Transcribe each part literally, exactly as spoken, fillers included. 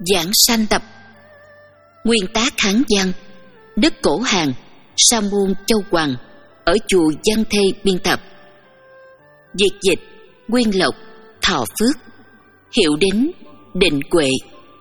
Giảng sanh tập. Nguyên tác Hán văn, Đức Cổ Hàn, Sa môn Châu Hoàng, ở chùa Văn Thê biên tập. Dịch dịch Nguyên Lộc, Thọ Phước. Hiệu đính Định Huệ.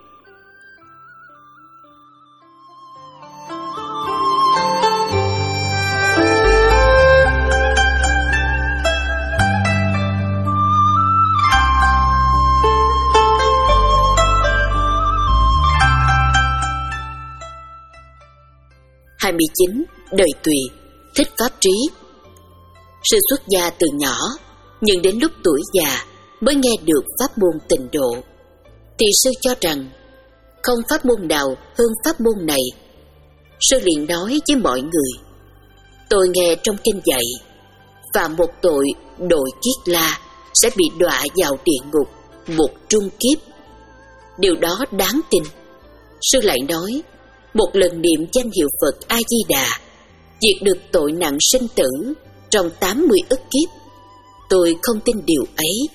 hai mươi chín. Đời Tùy, thích pháp trí. Sư xuất gia từ nhỏ, nhưng đến lúc tuổi già mới nghe được pháp môn Tịnh Độ, thì sư cho rằng không pháp môn nào hơn pháp môn này. Sư liền nói với mọi người: tôi nghe trong kinh dạy, phạm một tội đội kiết la sẽ bị đọa vào địa ngục một trung kiếp. Điều đó đáng tin. Sư lại nói, một lần niệm danh hiệu Phật A Di Đà diệt được tội nặng sinh tử trong tám mươi ức kiếp. Tôi không tin điều ấy.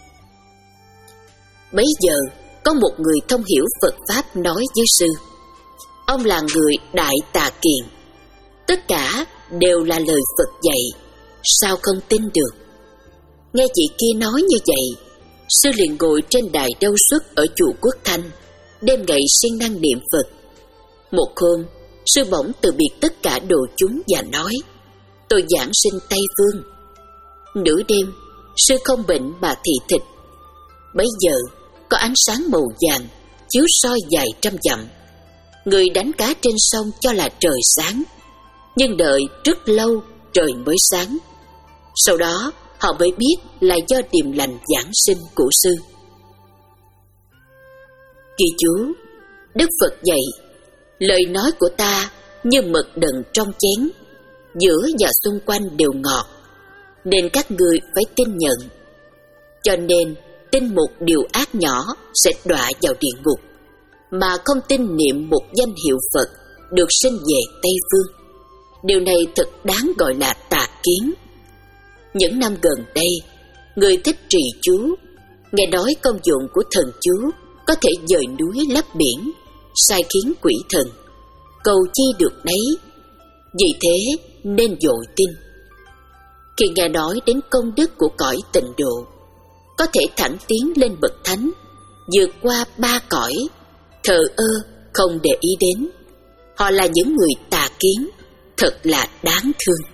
Bấy giờ có một người thông hiểu Phật Pháp nói với sư. Ông là người Đại Tà Kiền. Tất cả đều là lời Phật dạy, sao không tin được? Nghe chị kia nói như vậy, sư liền ngồi trên đài đâu xuất ở chùa Quốc Thanh, đêm ngày siêng năng niệm Phật. Một hôm, sư bỗng từ biệt tất cả đồ chúng và nói: tôi giảng sinh Tây Phương. Nửa đêm, sư không bệnh mà thị thịt. Bấy giờ có ánh sáng màu vàng chiếu soi dài trăm dặm. Người đánh cá trên sông cho là trời sáng, nhưng đợi rất lâu trời mới sáng. Sau đó họ mới biết là do điềm lành giảng sinh của sư. Ghi chú: Đức Phật dạy, lời nói của ta như mật đựng trong chén, giữa và xung quanh đều ngọt, nên các người phải tin nhận. Cho nên tin một điều ác nhỏ sẽ đọa vào địa ngục, mà không tin niệm một danh hiệu Phật được sinh về Tây Phương. Điều này thật đáng gọi là tà kiến. Những năm gần đây, người thích trì chú, nghe nói công dụng của thần chú có thể dời núi lấp biển, sai khiến quỷ thần, cầu chi được nấy. Vì thế nên dội tin. Khi nghe nói đến công đức của cõi Tịnh Độ, có thể thẳng tiến lên bậc thánh, vượt qua ba cõi, thờ ơ không để ý đến, họ là những người tà kiến, thật là đáng thương.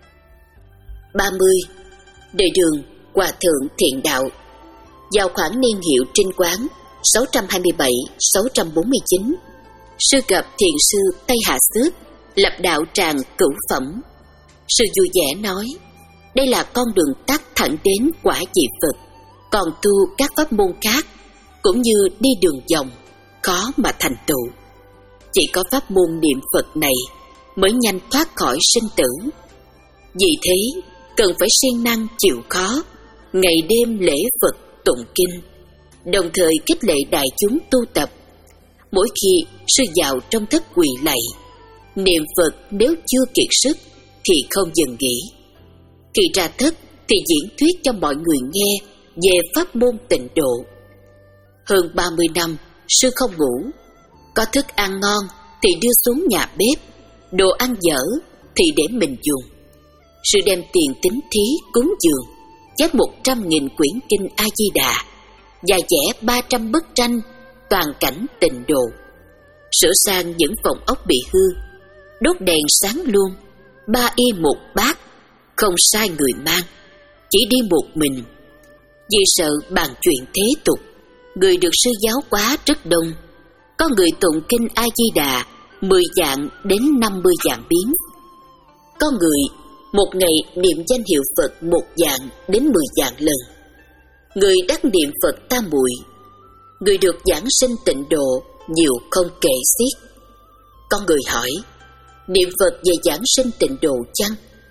ba mươi. Đời Đường, Hòa Thượng Thiện Đạo. Vào khoảng niên hiệu Trinh Quán sáu trăm hai mươi bảy đến sáu trăm bốn mươi chín, sư gặp thiền sư Tây Hà Xước lập đạo tràng Cửu Phẩm. Sư vui vẻ nói, đây là con đường tắt thẳng đến quả vị Phật, còn tu các pháp môn khác cũng như đi đường vòng, khó mà thành tựu. Chỉ có pháp môn niệm Phật này mới nhanh thoát khỏi sinh tử. Vì thế cần phải siêng năng chịu khó, ngày đêm lễ Phật tụng kinh, đồng thời khích lệ đại chúng tu tập. Mỗi khi sư vào trong thất quỳ lạy, niệm Phật nếu chưa kiệt sức thì không dừng nghỉ. Khi ra thất thì diễn thuyết cho mọi người nghe về pháp môn Tịnh Độ. Hơn ba mươi năm sư không ngủ, có thức ăn ngon thì đưa xuống nhà bếp, đồ ăn dở thì để mình dùng. Sư đem tiền tín thí cúng dường, chép một trăm nghìn quyển kinh A Di Đà và vẽ ba trăm bức tranh toàn cảnh Tịnh Độ, sửa sang những phòng ốc bị hư, đốt đèn sáng luôn, ba y một bát, không sai người mang, chỉ đi một mình. Vì sợ bàn chuyện thế tục, người được sư giáo hóa rất đông. Có người tụng kinh A Di Đà mười vạn đến năm mươi vạn biến. Có người một ngày niệm danh hiệu Phật một vạn đến mười vạn lần. Người đắc niệm Phật tam muội, người được giảng sinh Tịnh Độ nhiều không kể xiết. Có người hỏi, niệm Phật về giảng sinh Tịnh Độ chăng?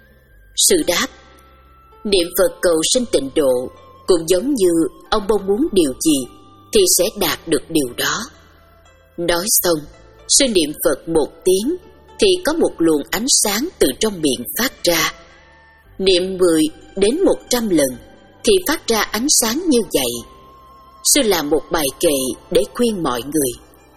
Sư đáp, niệm Phật cầu sinh Tịnh Độ cũng giống như ông mong muốn điều gì thì sẽ đạt được điều đó. Nói xong, sư niệm Phật một tiếng thì có một luồng ánh sáng từ trong miệng phát ra. Niệm mười đến một trăm lần thì phát ra ánh sáng như vậy. Sư làm một bài kệ để khuyên mọi người.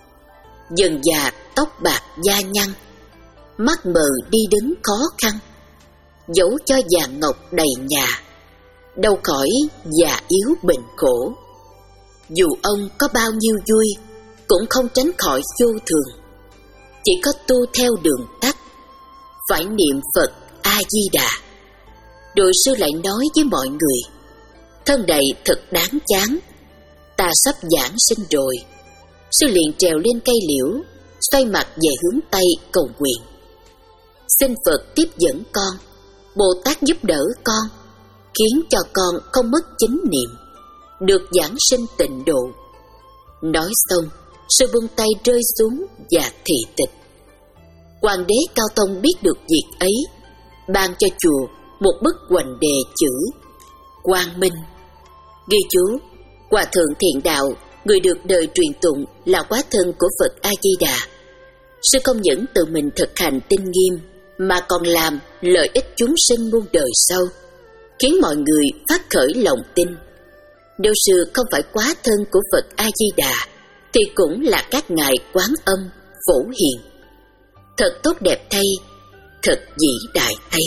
dần già tóc bạc da nhăn, mắt mờ đi đứng khó khăn, dẫu cho vàng ngọc đầy nhà, đâu khỏi già yếu bệnh khổ. Dù ông có bao nhiêu vui, cũng không tránh khỏi vô thường, chỉ có tu theo đường tắt, phải niệm Phật A-di-đà. Rồi sư lại nói với mọi người: thân này thật đáng chán, ta sắp giảng sinh rồi. Sư liền trèo lên cây liễu, xoay mặt về hướng Tây cầu nguyện: xin Phật tiếp dẫn con, Bồ Tát giúp đỡ con, khiến cho con không mất chánh niệm, được giảng sinh tịnh độ. Nói xong, sư buông tay rơi xuống và thị tịch. Hoàng đế Cao Tông biết được việc ấy, ban cho chùa một bức hoành đề chữ Quang Minh, ghi chú: Hòa thượng Thiện Đạo, người được đời truyền tụng là quá thân của Phật A-di-đà. Sư không những tự mình thực hành tinh nghiêm, mà còn làm lợi ích chúng sinh muôn đời sau, khiến mọi người phát khởi lòng tin. Nếu sư không phải quá thân của Phật A-di-đà, thì cũng là các ngài Quán Âm, Phổ Hiền. Thật tốt đẹp thay, thật vĩ đại thay.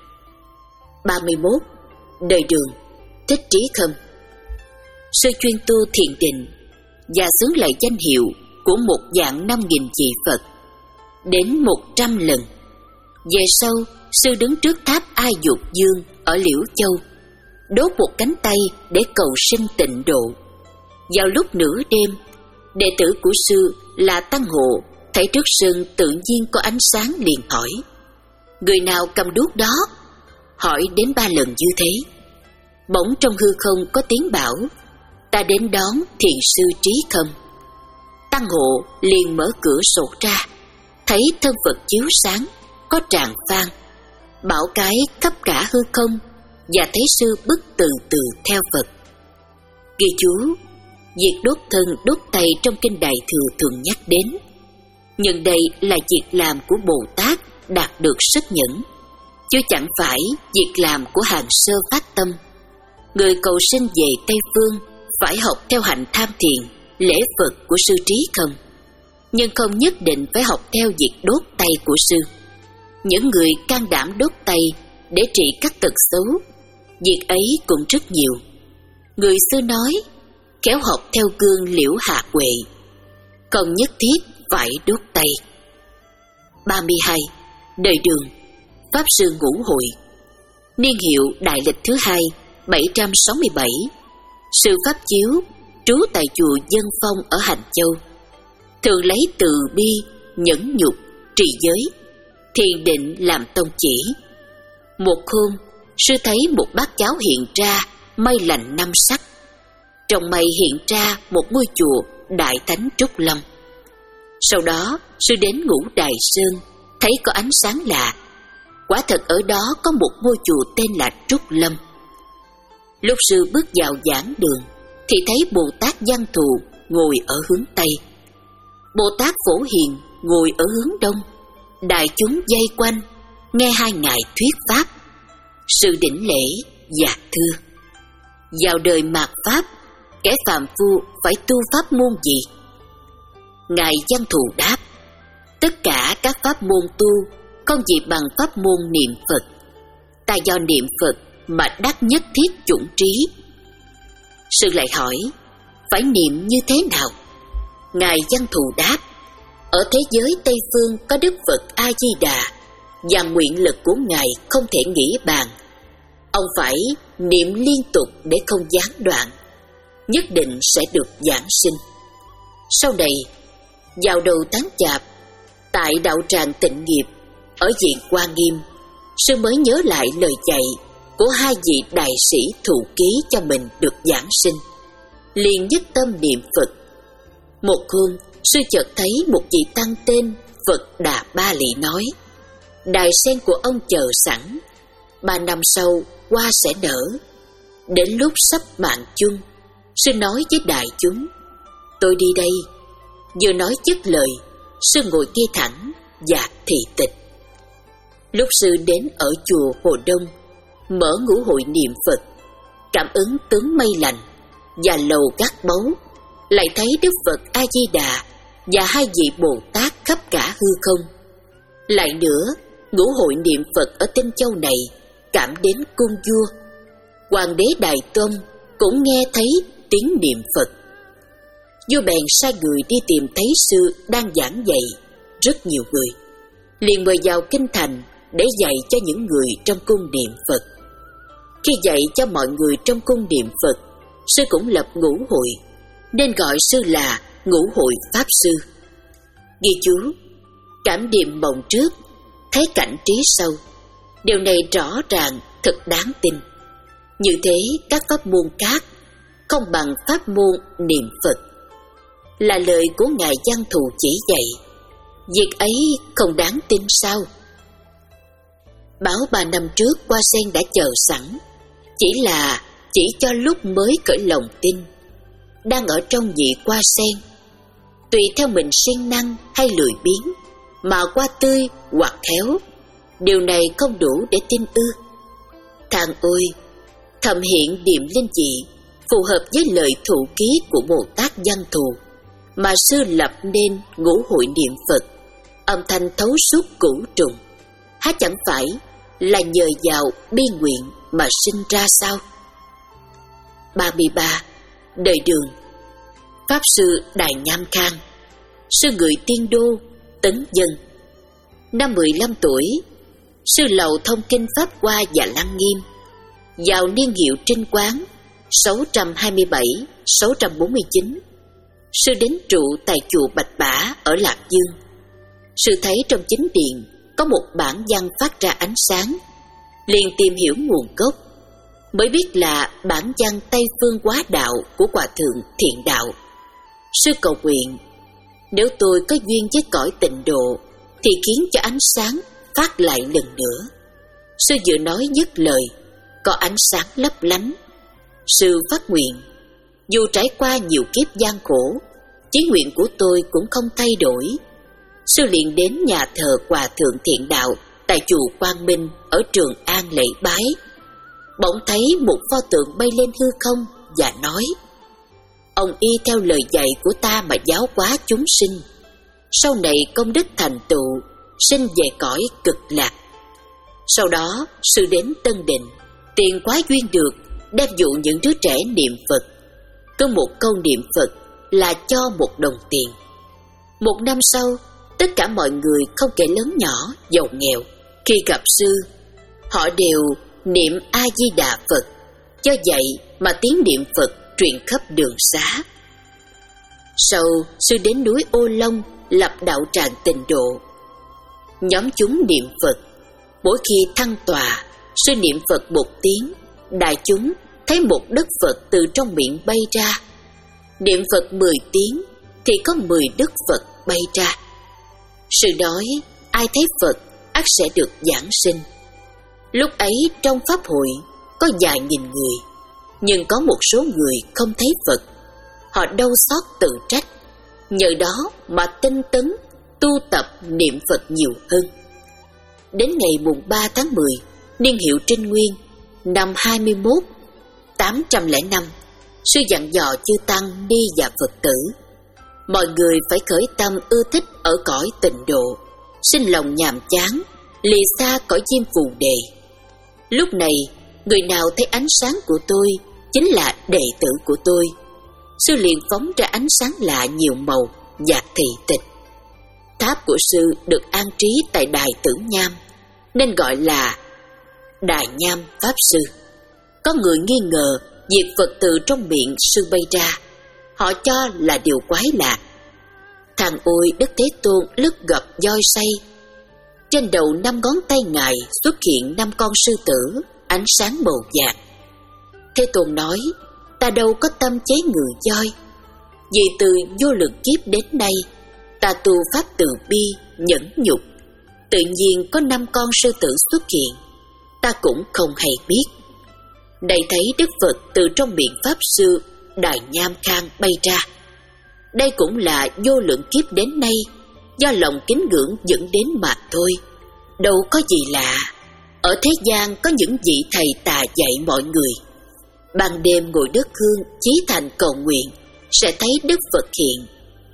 ba mươi mốt. Đời Đường, Thích Trí Khâm. Sư chuyên tu thiền định và xướng lại danh hiệu của một vạn năm nghìn vị Phật đến một trăm lần. Về sau, sư đứng trước tháp A Dục Dương ở Liễu Châu, đốt một cánh tay để cầu sinh tịnh độ. Vào lúc nửa đêm, đệ tử của sư là Tăng Hộ thấy trước sân tự nhiên có ánh sáng, liền hỏi: người nào cầm đuốc đó? Hỏi đến ba lần như thế, bỗng trong hư không có tiếng bảo: ta đến đón thiền sư Trí Khâm. Tăng Hộ liền mở cửa sổ ra, thấy thân Phật chiếu sáng, có tràng vang, bảo cái khắp cả hư không, và thấy sư bước từ từ theo Phật. Ghi chú: việc đốt thân đốt tay trong kinh Đại Thừa thường nhắc đến, nhưng đây là việc làm của Bồ Tát đạt được sức nhẫn, chứ chẳng phải việc làm của hàng sơ phát tâm. Người cầu sinh về Tây Phương phải học theo hạnh tham thiền, lễ Phật của sư Trí Khâm, nhưng không nhất định phải học theo việc đốt tay của sư. Những người can đảm đốt tay để trị các tật xấu, việc ấy cũng rất nhiều. Người xưa nói: khéo học theo gương Liễu Hạ Huệ, không nhất thiết phải đốt tay. ba mươi hai. Đời Đường, Pháp Sư Ngũ Hội. Niên hiệu Đại Lịch thứ hai, bảy trăm sáu mươi bảy. Sư Pháp Chiếu trú tại chùa Dân Phong ở Hành Châu, thường lấy từ bi, nhẫn nhục, trì giới, thiền định làm tông chỉ. Một hôm, sư thấy một bát cháo hiện ra mây lành năm sắc. Trong mây hiện ra một ngôi chùa Đại Thánh Trúc Lâm. Sau đó, sư đến Ngũ Đài Sơn, thấy có ánh sáng lạ. Quả thật ở đó có một ngôi chùa tên là Trúc Lâm. Lúc sư bước vào giảng đường, thì thấy Bồ Tát Văn Thù ngồi ở hướng Tây, Bồ Tát Phổ Hiền ngồi ở hướng Đông. Đại chúng vây quanh, nghe hai ngài thuyết pháp. Sư đảnh lễ và thưa: vào đời mạt Pháp, kẻ phàm phu phải tu pháp môn gì? Ngài Văn Thù đáp: tất cả các pháp môn tu không gì bằng pháp môn niệm Phật. Ta do niệm Phật mà đắc nhất thiết chủng trí. Sư lại hỏi: phải niệm như thế nào? Ngài Văn Thù đáp: ở thế giới Tây Phương có Đức Phật A-di-đà, và nguyện lực của Ngài không thể nghĩ bàn. Ông phải niệm liên tục để không gián đoạn, nhất định sẽ được giảng sinh. Sau này, vào đầu tháng Chạp, tại đạo tràng Tịnh Nghiệp ở viện Hoa Nghiêm, sư mới nhớ lại lời dạy của hai vị đại sĩ thụ ký cho mình được giảng sinh, liền nhất tâm niệm Phật. Một hôm, sư chợt thấy một vị tăng tên Phật Đà Ba Lị nói: đài sen của ông chờ sẵn, ba năm sau hoa sẽ nở. Đến lúc sắp mạng chung, sư nói với đại chúng: tôi đi đây. Vừa nói dứt lời, sư ngồi ngay thẳng và thị tịch. Lúc sư đến ở chùa Hồ Đông, mở ngũ hội niệm Phật, cảm ứng tướng mây lành và lầu gác báu, lại thấy Đức Phật A-di-đà và hai vị Bồ Tát khắp cả hư không. Lại nữa, ngũ hội niệm Phật ở Tinh Châu này cảm đến cung vua. Hoàng đế Đại Tông cũng nghe thấy tiếng niệm Phật. Vua bèn sai người đi tìm thấy sư đang giảng dạy rất nhiều người, liền mời vào kinh thành để dạy cho những người trong cung niệm Phật. Khi dạy cho mọi người trong cung niệm Phật, sư cũng lập ngũ hội, nên gọi sư là ngũ hội Pháp Sư. Ghi chú: cảm niệm mộng trước, thấy cảnh trí sau. Điều này rõ ràng, thật đáng tin. Như thế các pháp môn khác không bằng pháp môn niệm Phật. Là lời của Ngài Văn Thù chỉ dạy. Việc ấy không đáng tin sao? Báo ba năm trước Hoa Sen đã chờ sẵn, chỉ là chỉ cho lúc mới cởi lòng tin. Đang ở trong vị Hoa Sen, tùy theo mình siêng năng hay lười biếng mà hoa tươi hoặc khéo, điều này không đủ để tin ư? Thằng ôi, thầm hiện điềm linh dị phù hợp với lời thụ ký của Bồ Tát Văn Thù mà sư lập nên ngũ hội niệm Phật, âm thanh thấu suốt cửu trùng. Há chẳng phải là nhờ vào bi nguyện mà sinh ra sao? ba mươi ba. Đời Đường. Pháp Sư Đại Nham Khang, sư người Tiên Đô, Tấn Dân. Năm mười lăm tuổi, sư lầu thông kinh Pháp Hoa và Lăng Nghiêm. Vào niên hiệu Trinh Quán sáu trăm hai mươi bảy đến sáu trăm bốn mươi chín, sư đến trụ tại chùa Bạch Bả ở Lạc Dương. Sư thấy trong chính điện có một bản văn phát ra ánh sáng, liền tìm hiểu nguồn gốc, mới biết là bản văn Tây Phương Quá Đạo của Hòa Thượng Thiện Đạo. Sư cầu nguyện: nếu tôi có duyên với cõi tịnh độ thì khiến cho ánh sáng phát lại lần nữa. Sư vừa nói dứt lời, có ánh sáng lấp lánh. Sư phát nguyện: dù trải qua nhiều kiếp gian khổ, chí nguyện của tôi cũng không thay đổi. Sư liền đến nhà thờ Hòa Thượng Thiện Đạo tại chùa Quang Minh ở Trường An lễ bái. Bỗng thấy một pho tượng bay lên hư không và nói: ông y theo lời dạy của ta mà giáo hóa chúng sinh, sau này công đức thành tựu, sinh về cõi cực lạc. Sau đó sư đến Tân Định, tiền quá duyên được, đem dụ những đứa trẻ niệm Phật. Cứ một câu niệm Phật là cho một đồng tiền. Một năm sau, tất cả mọi người không kể lớn nhỏ, giàu nghèo, khi gặp sư, họ đều niệm A-di-đà Phật. Do vậy mà tiếng niệm Phật truyền khắp đường xá. Sau, sư đến núi Ô Long lập đạo tràng Tịnh Độ. Nhóm chúng niệm Phật. Mỗi khi thăng tọa, sư niệm Phật một tiếng, đại chúng thấy một đất Phật từ trong miệng bay ra. Niệm Phật mười tiếng thì có mười đất Phật bay ra. Sư nói ai thấy Phật ắt sẽ được giảng sinh. Lúc ấy trong pháp hội có vài nghìn người, nhưng có một số người không thấy Phật. Họ đau xót tự trách, nhờ đó mà tinh tấn tu tập niệm Phật nhiều hơn. Đến ngày mùng ba tháng mười, niên hiệu Trinh Nguyên, năm hai mươi mốt, tám trăm lẻ năm, sư dặn dò chư tăng ni và Phật tử: mọi người phải khởi tâm ưa thích ở cõi tịnh độ, sinh lòng nhàm chán, lìa xa cõi diêm phù đề. Lúc này, người nào thấy ánh sáng của tôi chính là đệ tử của tôi. Sư liền phóng ra ánh sáng lạ nhiều màu và thị tịch. Tháp của sư được an trí tại Đài Tử Nham, nên gọi là Đài Nham Pháp Sư. Có người nghi ngờ việc Phật từ trong miệng sư bay ra, họ cho là điều quái lạ. Thằng ôi Đức Thế Tôn lướt gập voi say. Trên đầu năm ngón tay Ngài xuất hiện năm con sư tử, ánh sáng màu vàng. Thế Tôn nói: ta đâu có tâm chế ngự voi. Vì từ vô lượng kiếp đến nay, ta tu pháp từ bi, nhẫn nhục, tự nhiên có năm con sư tử xuất hiện, ta cũng không hay biết. Đây thấy Đức Phật từ trong miệng Pháp Sư Đại Nham Khang bay ra. Đây cũng là vô lượng kiếp đến nay do lòng kính ngưỡng dẫn đến mà thôi, đâu có gì lạ. Ở thế gian có những vị thầy tà dạy mọi người, ban đêm ngồi đất hương chí thành cầu nguyện sẽ thấy Đức Phật hiện.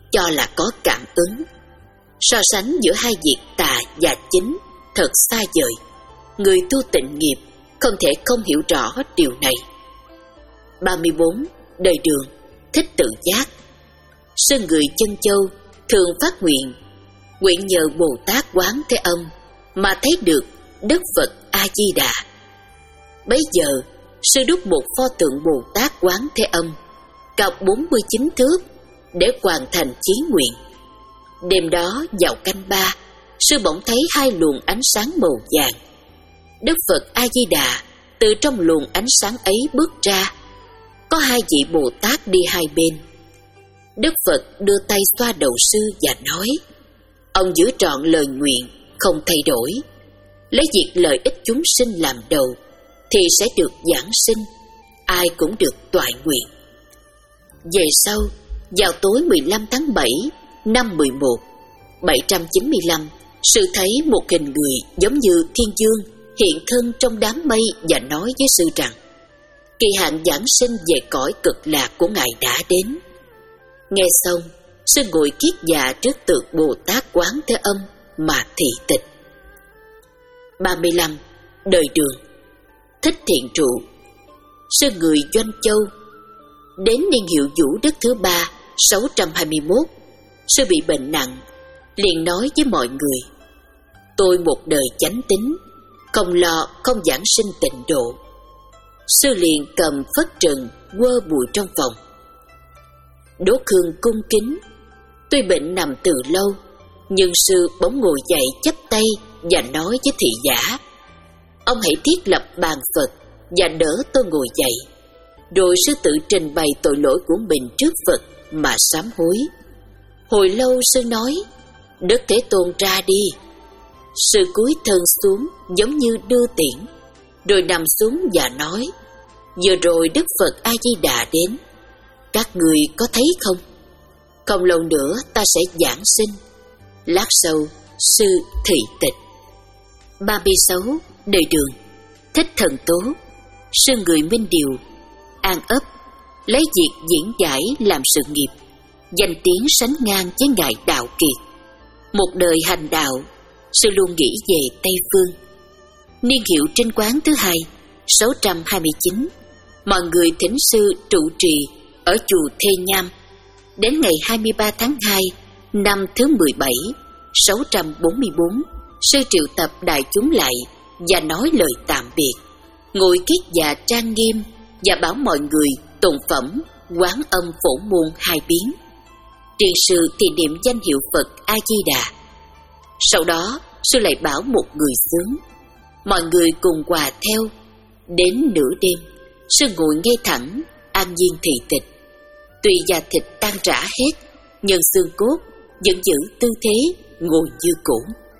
cho là có cảm ứng. So sánh giữa hai việc tà và chính thật xa vời. Người tu tịnh nghiệp không thể không hiểu rõ điều này. ba mươi bốn. Đời Đường, thích tự giác. Sư người Chân Châu thường phát nguyện, nguyện nhờ Bồ Tát Quán Thế Âm mà thấy được Đức Phật A Di Đà. Bấy giờ sư đúc một pho tượng Bồ Tát Quán Thế Âm cao bốn mươi chín thước để hoàn thành chí nguyện. Đêm đó vào canh ba, sư bỗng thấy hai luồng ánh sáng màu vàng. Đức Phật A Di Đà từ trong luồng ánh sáng ấy bước ra. Có hai vị Bồ Tát đi hai bên. Đức Phật đưa tay xoa đầu sư và nói: ông giữ trọn lời nguyện, không thay đổi. Lấy việc lợi ích chúng sinh làm đầu thì sẽ được giảng sinh, ai cũng được toại nguyện. Về sau, vào tối mười lăm tháng bảy năm mười một, bảy trăm chín mươi lăm, sư thấy một hình người giống như thiên dương hiện thân trong đám mây và nói với sư rằng kỳ hạn giảng sinh về cõi cực lạc của Ngài đã đến. Nghe xong, sư ngồi kiết già trước tượng Bồ Tát Quán Thế Âm mà thị tịch. ba mươi lăm. Đời Đường, thích thiện trụ. Sư người Doanh Châu. Đến niên hiệu Vũ Đức thứ ba, sáu trăm hai mươi mốt, sư bị bệnh nặng, liền nói với mọi người: tôi một đời chánh tín, không lo không giảng sinh tịnh độ. Sư liền cầm phất trần quơ bụi trong phòng. Đỗ Khương cung kính. Tuy bệnh nằm từ lâu, nhưng sư bỗng ngồi dậy chắp tay và nói với thị giả: ông hãy thiết lập bàn Phật và đỡ tôi ngồi dậy. Rồi sư tự trình bày tội lỗi của mình trước Phật mà sám hối. Hồi lâu sư nói: Đức Thế Tôn ra đi. Sư cúi thân xuống giống như đưa tiễn, rồi nằm xuống và nói: vừa rồi Đức Phật A Di Đà đến, các người có thấy không? Không lâu nữa ta sẽ giảng sinh. Lát sau sư thị tịch. ba mươi sáu. Đời Đường, thích thần tố. Sư người Minh Điều, An Ấp, lấy việc diễn giải làm sự nghiệp, danh tiếng sánh ngang với ngài Đạo Kiệt. Một đời hành đạo, sư luôn nghĩ về Tây Phương. Niên hiệu Trinh Quán thứ hai, sáu trăm hai mươi chín, mọi người thỉnh sư trụ trì ở chùa Thê Nham. Đến ngày hai mươi ba tháng hai năm thứ mười bảy, sáu trăm bốn mươi bốn, sư triệu tập đại chúng lại và nói lời tạm biệt, ngồi kiết già trang nghiêm và bảo mọi người tụng phẩm Quán Âm Phổ Môn hai biến. Triền sư thì niệm danh hiệu Phật A Di Đà. Sau đó sư lại bảo một người sướng, mọi người cùng hòa theo. Đến nửa đêm, sư ngồi ngay thẳng, an nhiên thị tịch. Tuy da thịt tan rã hết, nhưng xương cốt vẫn giữ tư thế ngồi như cũ.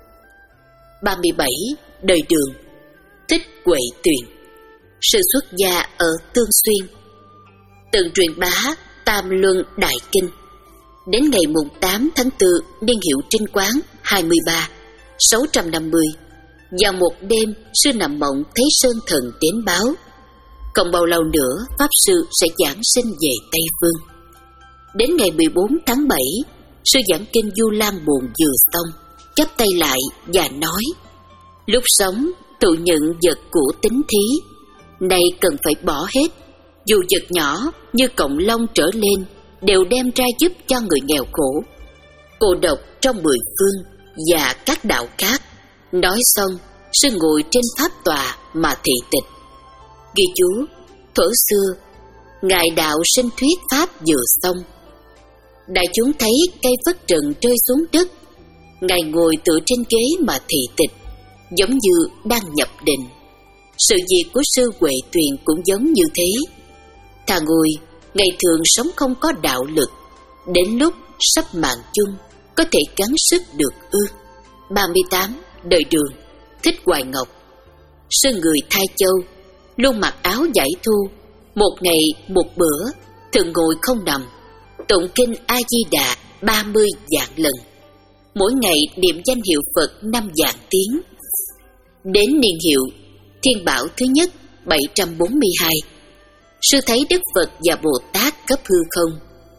ba mươi bảy. Đời Đường, thích Huệ Tuyền. Sư xuất gia ở Tương Xuyên, từng truyền bá Tam Luân Đại Kinh. Đến ngày mùng tám tháng tư niên hiệu Trinh Quán hai mươi ba, sáu trăm năm mươi, vào một đêm sư nằm mộng thấy sơn thần đến báo không bao lâu nữa pháp sư sẽ giảng sinh về Tây Phương. Đến ngày mười bốn tháng bảy, sư giảng kinh Du Lan Bồn vừa xong, chắp tay lại và nói: lúc sống tự nhận vật của tính thí, nay cần phải bỏ hết. Dù vật nhỏ như cộng long trở lên đều đem ra giúp cho người nghèo khổ, cô độc trong mười phương và các đạo khác. Nói xong, sư ngồi trên pháp tòa mà thị tịch. Ghi chú: thuở xưa, ngài đạo sinh thuyết pháp vừa xong, đại chúng thấy cây phất trần rơi xuống đất, ngài ngồi tựa trên ghế mà thị tịch, giống như đang nhập định. Sự việc của sư Huệ Tuyền cũng giống như thế. Thà ngồi, ngày thường sống không có đạo lực, đến lúc sắp mạng chung có thể gắng sức được ư? ba mươi tám. Đời Đường, thích Hoài Ngọc. Sư người Thai Châu, luôn mặc áo giải thu, một ngày một bữa, thường ngồi không nằm, tụng kinh A Di Đà ba mươi vạn lần, mỗi ngày niệm danh hiệu Phật năm vạn tiếng. Đến niên hiệu Thiên Bảo thứ nhất bảy trăm bốn mươi hai, sư thấy Đức Phật và Bồ Tát cấp hư không.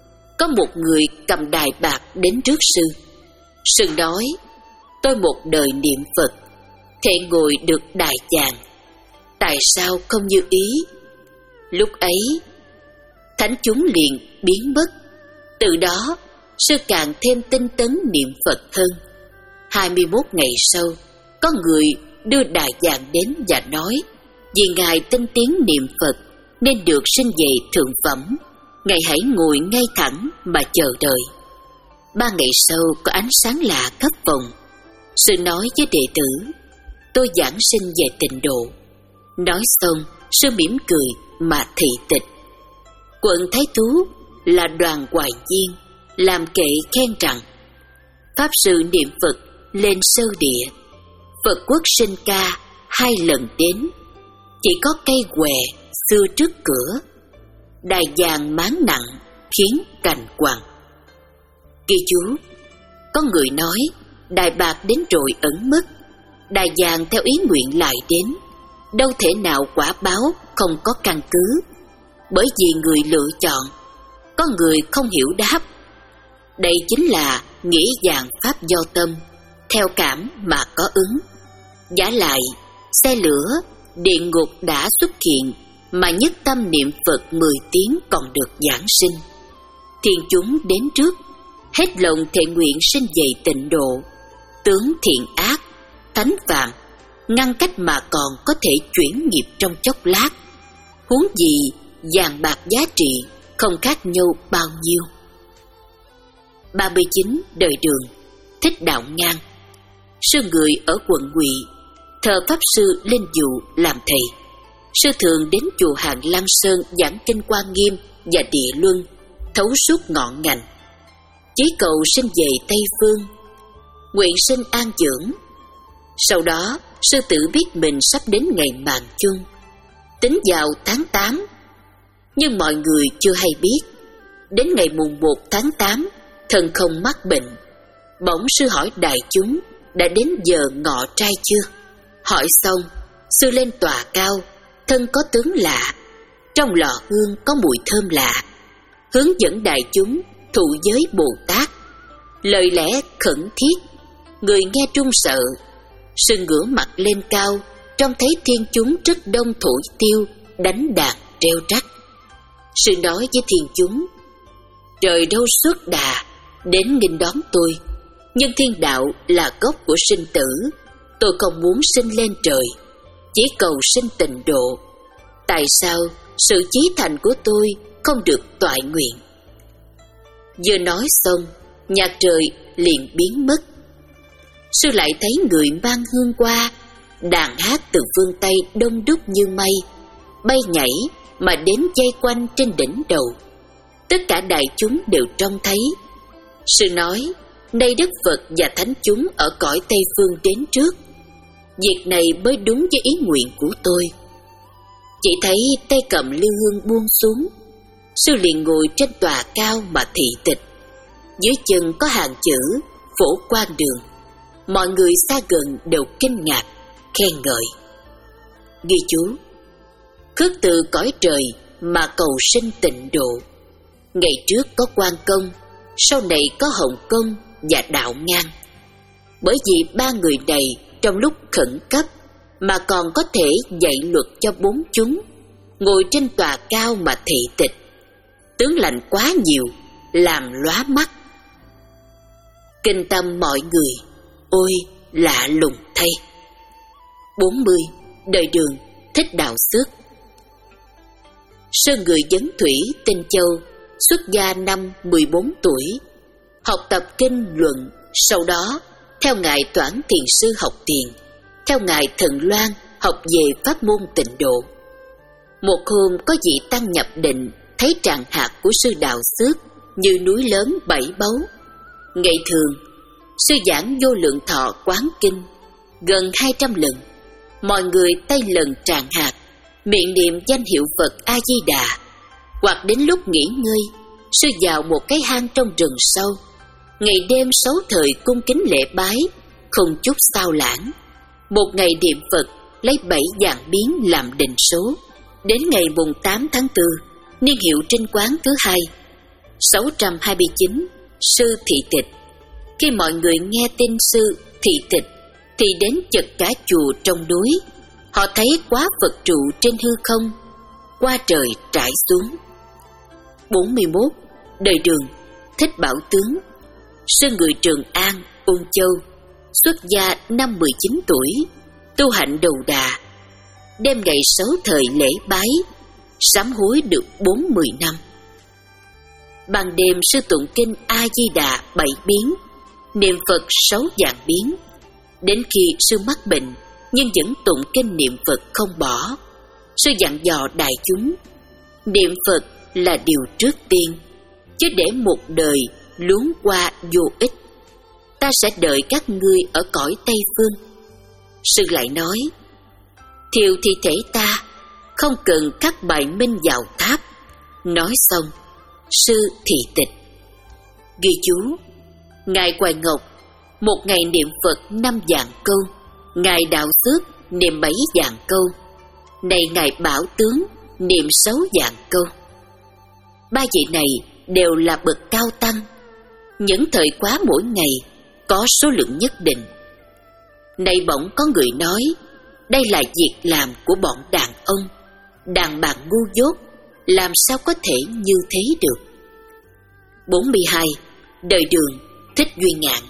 có một người cầm đài bạc đến trước sư. Sư nói: tôi một đời niệm Phật, thể ngồi được đài vàng, tại sao không như ý? Lúc ấy thánh chúng liền biến mất. Từ đó sư càng thêm tinh tấn niệm Phật hơn. Hai mươi mốt ngày sau, có người đưa đài vàng đến và nói: vì ngài tinh tiến niệm Phật nên được sinh về thượng phẩm, ngài hãy ngồi ngay thẳng mà chờ đợi. Ba ngày sau có ánh sáng lạ khắp phòng. Sư nói với đệ tử: tôi giảng sinh về tịnh độ. Nói xong, sư mỉm cười mà thị tịch. Quận Thái Thú là Đoàn Hoài Diên làm kệ khen rằng: pháp sư niệm Phật lên sơ địa, Phật quốc sinh ca hai lần đến, chỉ có cây què xưa trước cửa, đài vàng máng nặng khiến cành quằn. Ghi chú: có người nói đài bạc đến rồi ẩn mất, đài vàng theo ý nguyện lại đến, đâu thể nào quả báo không có căn cứ, bởi vì người lựa chọn. Có người không hiểu đáp. Đây chính là nghĩa vàng pháp do tâm, theo cảm mà có ứng. Giả lại, xe lửa, địa ngục đã xuất hiện, mà nhất tâm niệm Phật mười tiếng còn được giảng sinh. Thiên chúng đến trước, hết lòng thệ nguyện sinh về tịnh độ, tướng thiện ác, thánh phạm, ngăn cách mà còn có thể chuyển nghiệp trong chốc lát. Huống gì vàng bạc giá trị không khác nhau bao nhiêu. ba mươi chín. Đời Đường, Thích Đạo Ngang. Sư người ở quận Ngụy, thờ pháp sư Linh Dụ làm thầy. Sư thường đến chùa Hàng Lam Sơn giảng kinh Quan Nghiêm và Địa Luân, thấu suốt ngọn ngành, chí cầu sinh về Tây Phương, nguyện sinh an dưỡng. Sau đó, sư tử biết mình sắp đến ngày màng chung, tính vào tháng tám. Nhưng mọi người chưa hay biết. Đến ngày mùng một tháng tám, thân không mắc bệnh. Bỗng sư hỏi đại chúng đã đến giờ ngọ trai chưa. Hỏi xong, sư lên tòa cao, thân có tướng lạ, trong lò hương có mùi thơm lạ, hướng dẫn đại chúng thụ giới Bồ Tát. Lời lẽ khẩn thiết, người nghe trung sợ. Sư ngửa mặt lên cao, trông thấy thiên chúng rất đông thổi tiêu, đánh đàn treo trắc. Sư nói với thiên chúng: trời đâu xuất đà đến nghênh đón tôi, nhưng thiên đạo là gốc của sinh tử, tôi không muốn sinh lên trời, chỉ cầu sinh tịnh độ. Tại sao sự chí thành của tôi không được toại nguyện? Vừa nói xong, nhạc trời liền biến mất. Sư lại thấy người mang hương qua, đàn hát từ phương Tây đông đúc như mây, bay nhảy mà đến dây quanh trên đỉnh đầu. Tất cả đại chúng đều trông thấy. Sư nói: nay Đức Phật và thánh chúng ở cõi Tây Phương đến trước, việc này mới đúng với ý nguyện của tôi. Chỉ thấy tay cầm lưu hương buông xuống, sư liền ngồi trên tòa cao mà thị tịch. Dưới chân có hàng chữ Phổ Quang Đường. Mọi người xa gần đều kinh ngạc, khen ngợi. Ghi chú: khước từ cõi trời mà cầu sinh tịnh độ. Ngày trước có Quan Công, sau này có Hồng Công và Đạo Ngang. Bởi vì ba người này trong lúc khẩn cấp mà còn có thể dạy luật cho bốn chúng, ngồi trên tòa cao mà thị tịch, tướng lành quá nhiều, làm lóa mắt. Kinh tâm mọi người, ôi lạ lùng thay. bốn mươi. Đời Đường, Thích Đạo Xước. Sơn người Vấn Thủy, Tinh Châu, xuất gia năm mười bốn tuổi, học tập kinh luận. Sau đó theo ngài Toản Thiền Sư học thiền, theo ngài Thần Loan học về pháp môn tịnh độ. Một hôm có vị tăng nhập định, thấy tràng hạt của sư Đạo Xước như núi lớn bảy báu. Ngày thường sư giảng Vô Lượng Thọ Quán Kinh gần hai trăm lần. Mọi người tay lần tràng hạt, miệng niệm danh hiệu Phật A Di Đà. Hoặc đến lúc nghỉ ngơi, sư vào một cái hang trong rừng sâu, ngày đêm sáu thời cung kính lễ bái, không chút sao lãng. Một ngày niệm Phật lấy bảy vạn biến làm định số. Đến ngày mùng tám tháng tư, niên hiệu trinh quán thứ hai, sáu trăm hai mươi chín. Sư Thị Tịch. Khi mọi người nghe tin sư Thị Tịch thì đến chật cả chùa trong núi. Họ thấy quá Phật trụ trên hư không, qua trời trải xuống. bốn mươi mốt. Đời Đường. Thích Bảo Tướng. Sư người Trường An, Ung Châu. Xuất gia năm mười chín tuổi, tu hạnh đầu đà. Đêm ngày sáu thời lễ bái, sám hối được bốn mươi năm. Ban đêm sư tụng kinh A Di Đà bảy biến, niệm Phật sáu vạn biến. Đến khi sư mắc bệnh nhưng vẫn tụng kinh niệm Phật không bỏ. Sư dặn dò đại chúng, niệm Phật là điều trước tiên, chứ để một đời luống qua vô ích. Ta sẽ đợi các ngươi ở cõi Tây Phương. Sư lại nói, thiêu thi thể ta, không cần khắc bài minh vào tháp. Nói xong, sư thị tịch. Ghi chú: Ngài Hoài Ngọc một ngày niệm Phật năm vạn câu, Ngài Đạo Xước niệm bảy vạn câu, này Ngài Bảo Tướng niệm sáu vạn câu. Ba vị này đều là bậc cao tăng, những thời khóa mỗi ngày có số lượng nhất định. Nay bỗng có người nói, đây là việc làm của bọn đàn ông, đàn bà ngu dốt, làm sao có thể như thế được. bốn mươi hai. Đời Đường. Thích Duy Ngạn.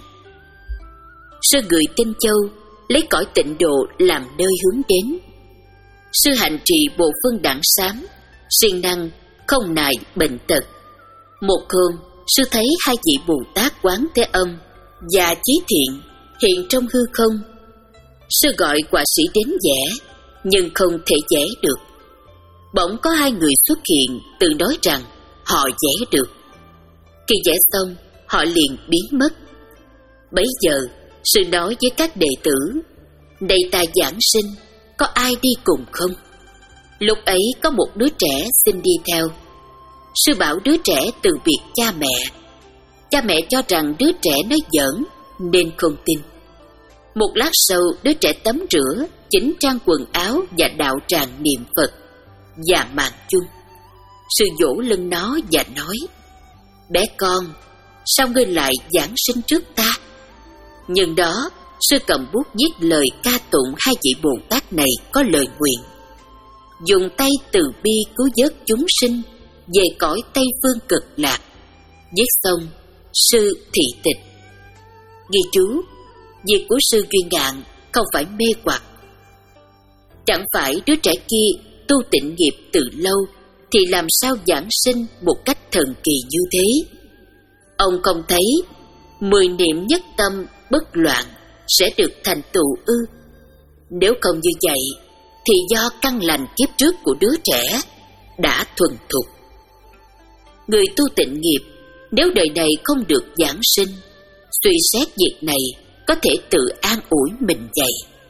Sư người Tinh Châu lấy cõi tịnh độ làm nơi hướng đến. Sư hành trì bộ phương đẳng sám, siêng năng không nại bệnh tật. Một hôm, sư thấy hai vị Bồ Tát Quán Thế Âm và Chí Thiện hiện trong hư không. Sư gọi họa sĩ đến vẽ, nhưng không thể vẽ được. Bỗng có hai người xuất hiện tự nói rằng họ vẽ được. Khi vẽ xong, họ liền biến mất. Bấy giờ, sư nói với các đệ tử, đây ta giảng sinh, có ai đi cùng không? Lúc ấy có một đứa trẻ xin đi theo. Sư bảo đứa trẻ từ biệt cha mẹ. Cha mẹ cho rằng đứa trẻ nói giỡn nên không tin. Một lát sau, đứa trẻ tắm rửa, chỉnh trang quần áo và đạo tràng niệm Phật và màn chung. Sư vỗ lưng nó và nói, bé con, sao ngươi lại giảng sinh trước ta? Nhưng đó, sư cầm bút viết lời ca tụng hai vị Bồ Tát này có lời nguyện: dùng tay từ bi cứu vớt chúng sinh về cõi Tây Phương cực lạc. Viết xong, sư thị tịch. Ghi chú: việc của sư Duy Ngạn không phải mê hoặc. Chẳng phải đứa trẻ kia tu tịnh nghiệp từ lâu thì làm sao giảng sinh một cách thần kỳ như thế? Ông không thấy mười niệm nhất tâm bất loạn sẽ được thành tựu ư? Nếu không như vậy thì do căn lành kiếp trước của đứa trẻ đã thuần thục. Người tu tịnh nghiệp nếu đời này không được giảng sinh, suy xét việc này có thể tự an ủi mình vậy.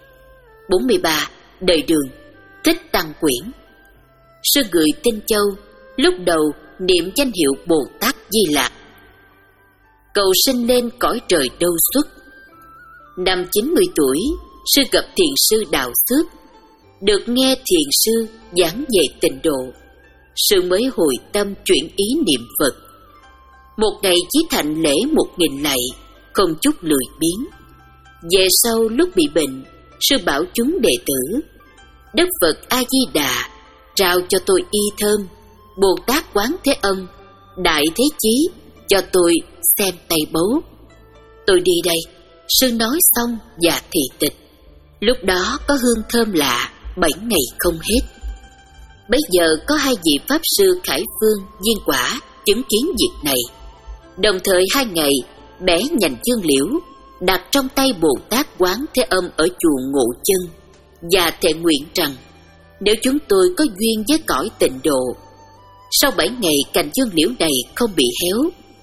bốn mươi ba. Đời Đường. Thích Tăng Quyển. Sư người Tinh Châu lúc đầu niệm danh hiệu Bồ Tát Di Lạc, cầu sinh lên cõi trời đâu xuất. Năm chín mươi tuổi, sư gặp thiền sư Đạo Xước, được nghe thiền sư giảng về tịnh độ. Sư mới hồi tâm chuyển ý niệm Phật. Một ngày chí thành lễ một nghìn lạy, không chút lười biếng. Về sau lúc bị bệnh, sư bảo chúng đệ tử, Đức Phật A Di Đà trao cho tôi y thơm, Bồ Tát Quán Thế Âm, Đại Thế Chí cho tôi xem tay bấu. Tôi đi đây. Sư nói xong và thị tịch. Lúc đó có hương thơm lạ, bảy ngày không hết. Bây giờ có hai vị Pháp Sư Khải Phương, Viên Quả chứng kiến việc này. Đồng thời hai ngày bẻ nhành dương liễu đặt trong tay Bồ Tát Quán Thế Âm ở chùa Ngộ Chân và thệ nguyện rằng nếu chúng tôi có duyên với cõi tịnh độ, sau bảy ngày cành dương liễu này không bị héo.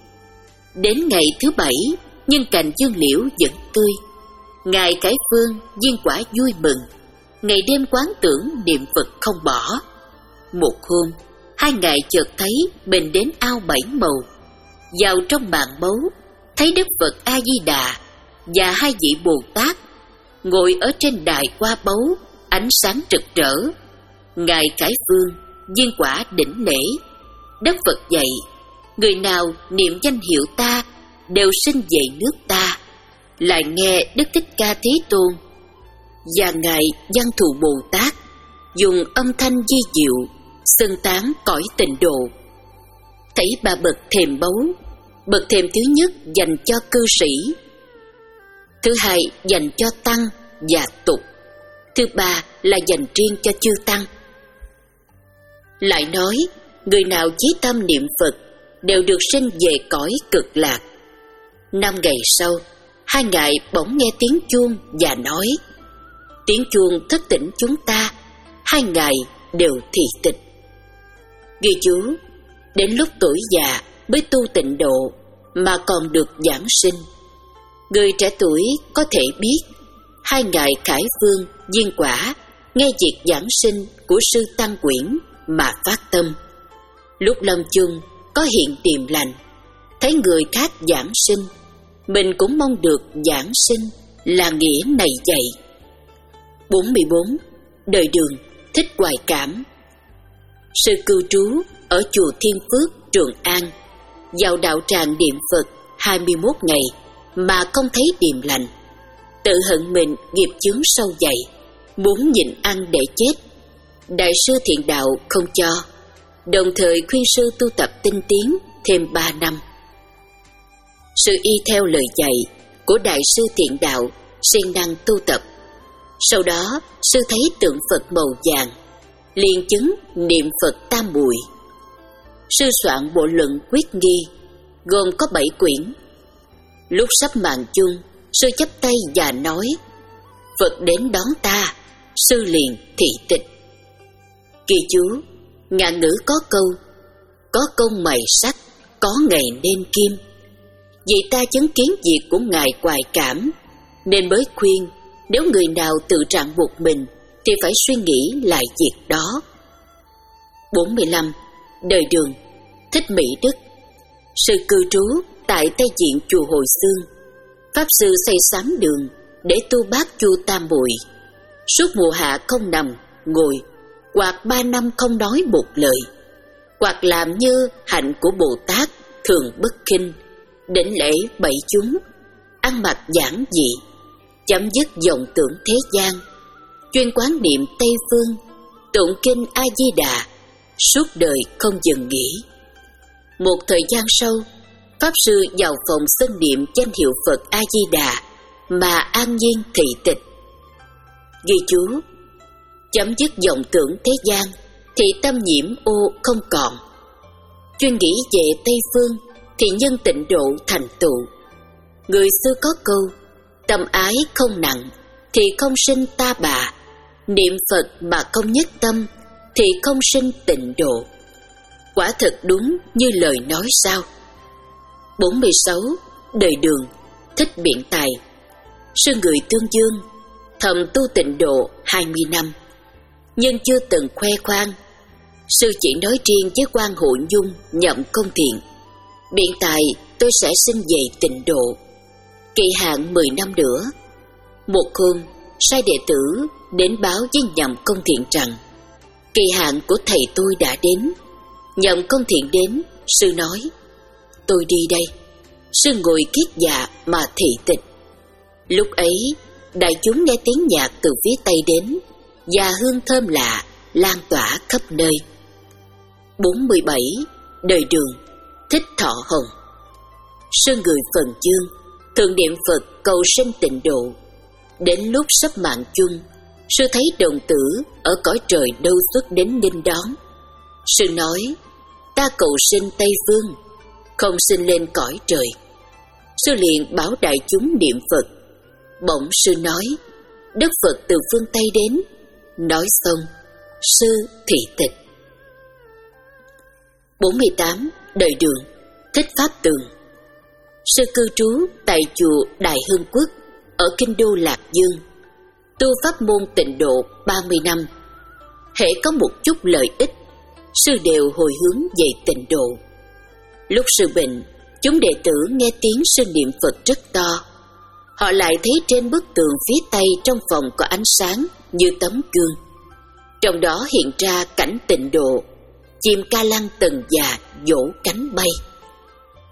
Đến ngày thứ bảy, nhưng cành dương liễu vẫn tươi. Ngài Khải Phương, Viên Quả vui mừng, ngày đêm quán tưởng niệm Phật không bỏ. Một hôm, hai ngài chợt thấy mình đến ao bảy màu. Vào trong màn báu, thấy Đức Phật A Di Đà và hai vị Bồ Tát ngồi ở trên đài hoa báu, ánh sáng rực rỡ. Ngài Khải Phương, Viên Quả đỉnh lễ. Đức Phật dạy, Người nào niệm danh hiệu ta đều sinh về nước ta. Lại nghe Đức Thích Ca Thế Tôn và Ngài Văn Thù Bồ Tát dùng âm thanh di diệu xưng tán cõi tịnh độ. Thấy ba bậc thềm báu. Bậc thềm thứ nhất dành cho cư sĩ, thứ hai dành cho tăng và tục, thứ ba là dành riêng cho chư tăng. Lại nói, người nào chí tâm niệm Phật đều được sinh về cõi cực lạc. Năm ngày sau, hai ngài bỗng nghe tiếng chuông và nói: tiếng chuông thức tỉnh chúng ta. Hai ngài đều thị tịch. Ghi chú: đến lúc tuổi già mới tu tịnh độ mà còn được giảng sinh. Người trẻ tuổi có thể biết hai ngài Khải Vương, Diên Quả nghe việc giảng sinh của sư Tăng Quyển mà phát tâm. Lúc lâm chung có hiện điềm lành, thấy người khác giảng sinh, mình cũng mong được giảng sinh, là nghĩa này vậy. bốn mươi bốn. Đời Đường, Thích Hoài Cảm. Sư cư trú ở chùa Thiên Phước, Trường An, vào đạo tràng niệm Phật hai mươi mốt ngày mà không thấy điềm lành, tự hận mình nghiệp chướng sâu dày, muốn nhịn ăn để chết. Đại sư Thiện Đạo không cho, đồng thời khuyên sư tu tập tinh tiến thêm ba năm. Sư y theo lời dạy của Đại sư Thiện Đạo, siêng năng tu tập. Sau đó sư thấy tượng Phật màu vàng, liền chứng niệm Phật tam muội. Sư soạn bộ luận quyết nghi, gồm có bảy quyển. Lúc sắp màn chung, sư chắp tay và nói: Phật đến đón ta. Sư liền thị tịch. Ghi chú: ngạn ngữ có câu: có công mài sắt, có ngày nên kim. Vì ta chứng kiến việc của ngài Hoài Cảm, nên mới khuyên nếu người nào tự trạng một mình thì phải suy nghĩ lại việc đó. bốn mươi lăm. Đời Đường, Thích Mỹ Đức. Sư cư trú tại Tây Diện chùa Hồi Xương. Pháp sư xây sám đường để tu bát chu tam muội. Suốt mùa hạ không nằm ngồi, hoặc ba năm không nói một lời, hoặc làm như hạnh của Bồ Tát thường bất khinh, đảnh lễ bảy chúng, ăn mặc giản dị, chấm dứt vọng tưởng thế gian, chuyên quán niệm Tây Phương, tụng kinh A Di Đà, suốt đời không dừng nghỉ. Một thời gian sau, Pháp sư vào phòng xưng niệm danh hiệu Phật A Di Đà mà an nhiên thị tịch. Ghi chú: chấm dứt vọng tưởng thế gian thì tâm nhiễm ô không còn. Chuyên nghĩ về Tây Phương thì nhân tịnh độ thành tựu. Người xưa có câu: tâm ái không nặng thì không sinh ta bà, niệm Phật mà không nhất tâm thì không sinh tịnh độ. Quả thật đúng như lời nói sao. bốn mươi sáu. Đời Đường, Thích Biện Tài. Sư người Tương Dương, thầm tu tịnh độ hai mươi năm, nhưng chưa từng khoe khoang. Sư chỉ nói riêng với quan Hội Nhung nhậm công thiện: Biện Tài, tôi sẽ xin về tịnh độ, kỳ hạn mười năm nữa. Một hôm, sai đệ tử đến báo với nhậm công thiện rằng kỳ hạn của thầy tôi đã đến. Nhậm công thiện đến, sư nói: tôi đi đây. Sư ngồi kiết dạ mà thị tịch. Lúc ấy, đại chúng nghe tiếng nhạc từ phía Tây đến, và hương thơm lạ lan tỏa khắp nơi. bốn mươi bảy. Đời Đường, Thích Thọ Hồng. Sư người Phần Dương, thường niệm Phật cầu sinh tịnh độ. Đến lúc sắp mạng chung, sư thấy đồng tử ở cõi trời đâu xuất đến nghênh đón. Sư nói: ta cầu sinh Tây Phương, không sinh lên cõi trời. Sư liền bảo đại chúng niệm Phật. Bỗng sư nói: Đức Phật từ phương Tây đến. Nói xong, sư thị tịch. bốn mươi tám. Đời Đường, Thích Pháp Tường. Sư cư trú tại chùa Đại Hưng Quốc ở kinh đô Lạc Dương, tu pháp môn tịnh độ ba mươi năm. Hễ có một chút lợi ích, sư đều hồi hướng về tịnh độ. Lúc sư bệnh, chúng đệ tử nghe tiếng sư niệm Phật rất to. Họ lại thấy trên bức tường phía Tây trong phòng có ánh sáng như tấm gương. Trong đó hiện ra cảnh tịnh độ, chim ca lăng tần già vỗ cánh bay.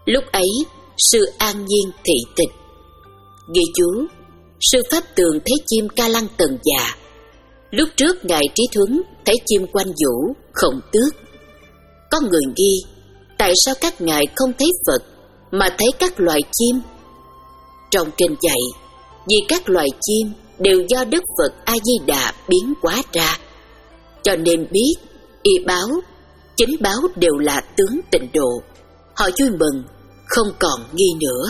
Lúc ấy sư an nhiên thị tịch. Ghi chú: sư Pháp Tường thấy chim Ca Lăng Tần già. Lúc trước ngài Trí Thuấn thấy chim Quanh Vũ, Khổng Tước. Có người nghi: tại sao các ngài không thấy Phật mà thấy các loài chim? Trong kinh dạy, vì các loài chim đều do Đức Phật A Di Đà biến hóa ra, cho nên biết y báo, chính báo đều là tướng Tịnh Độ. Họ vui mừng, không còn nghi nữa.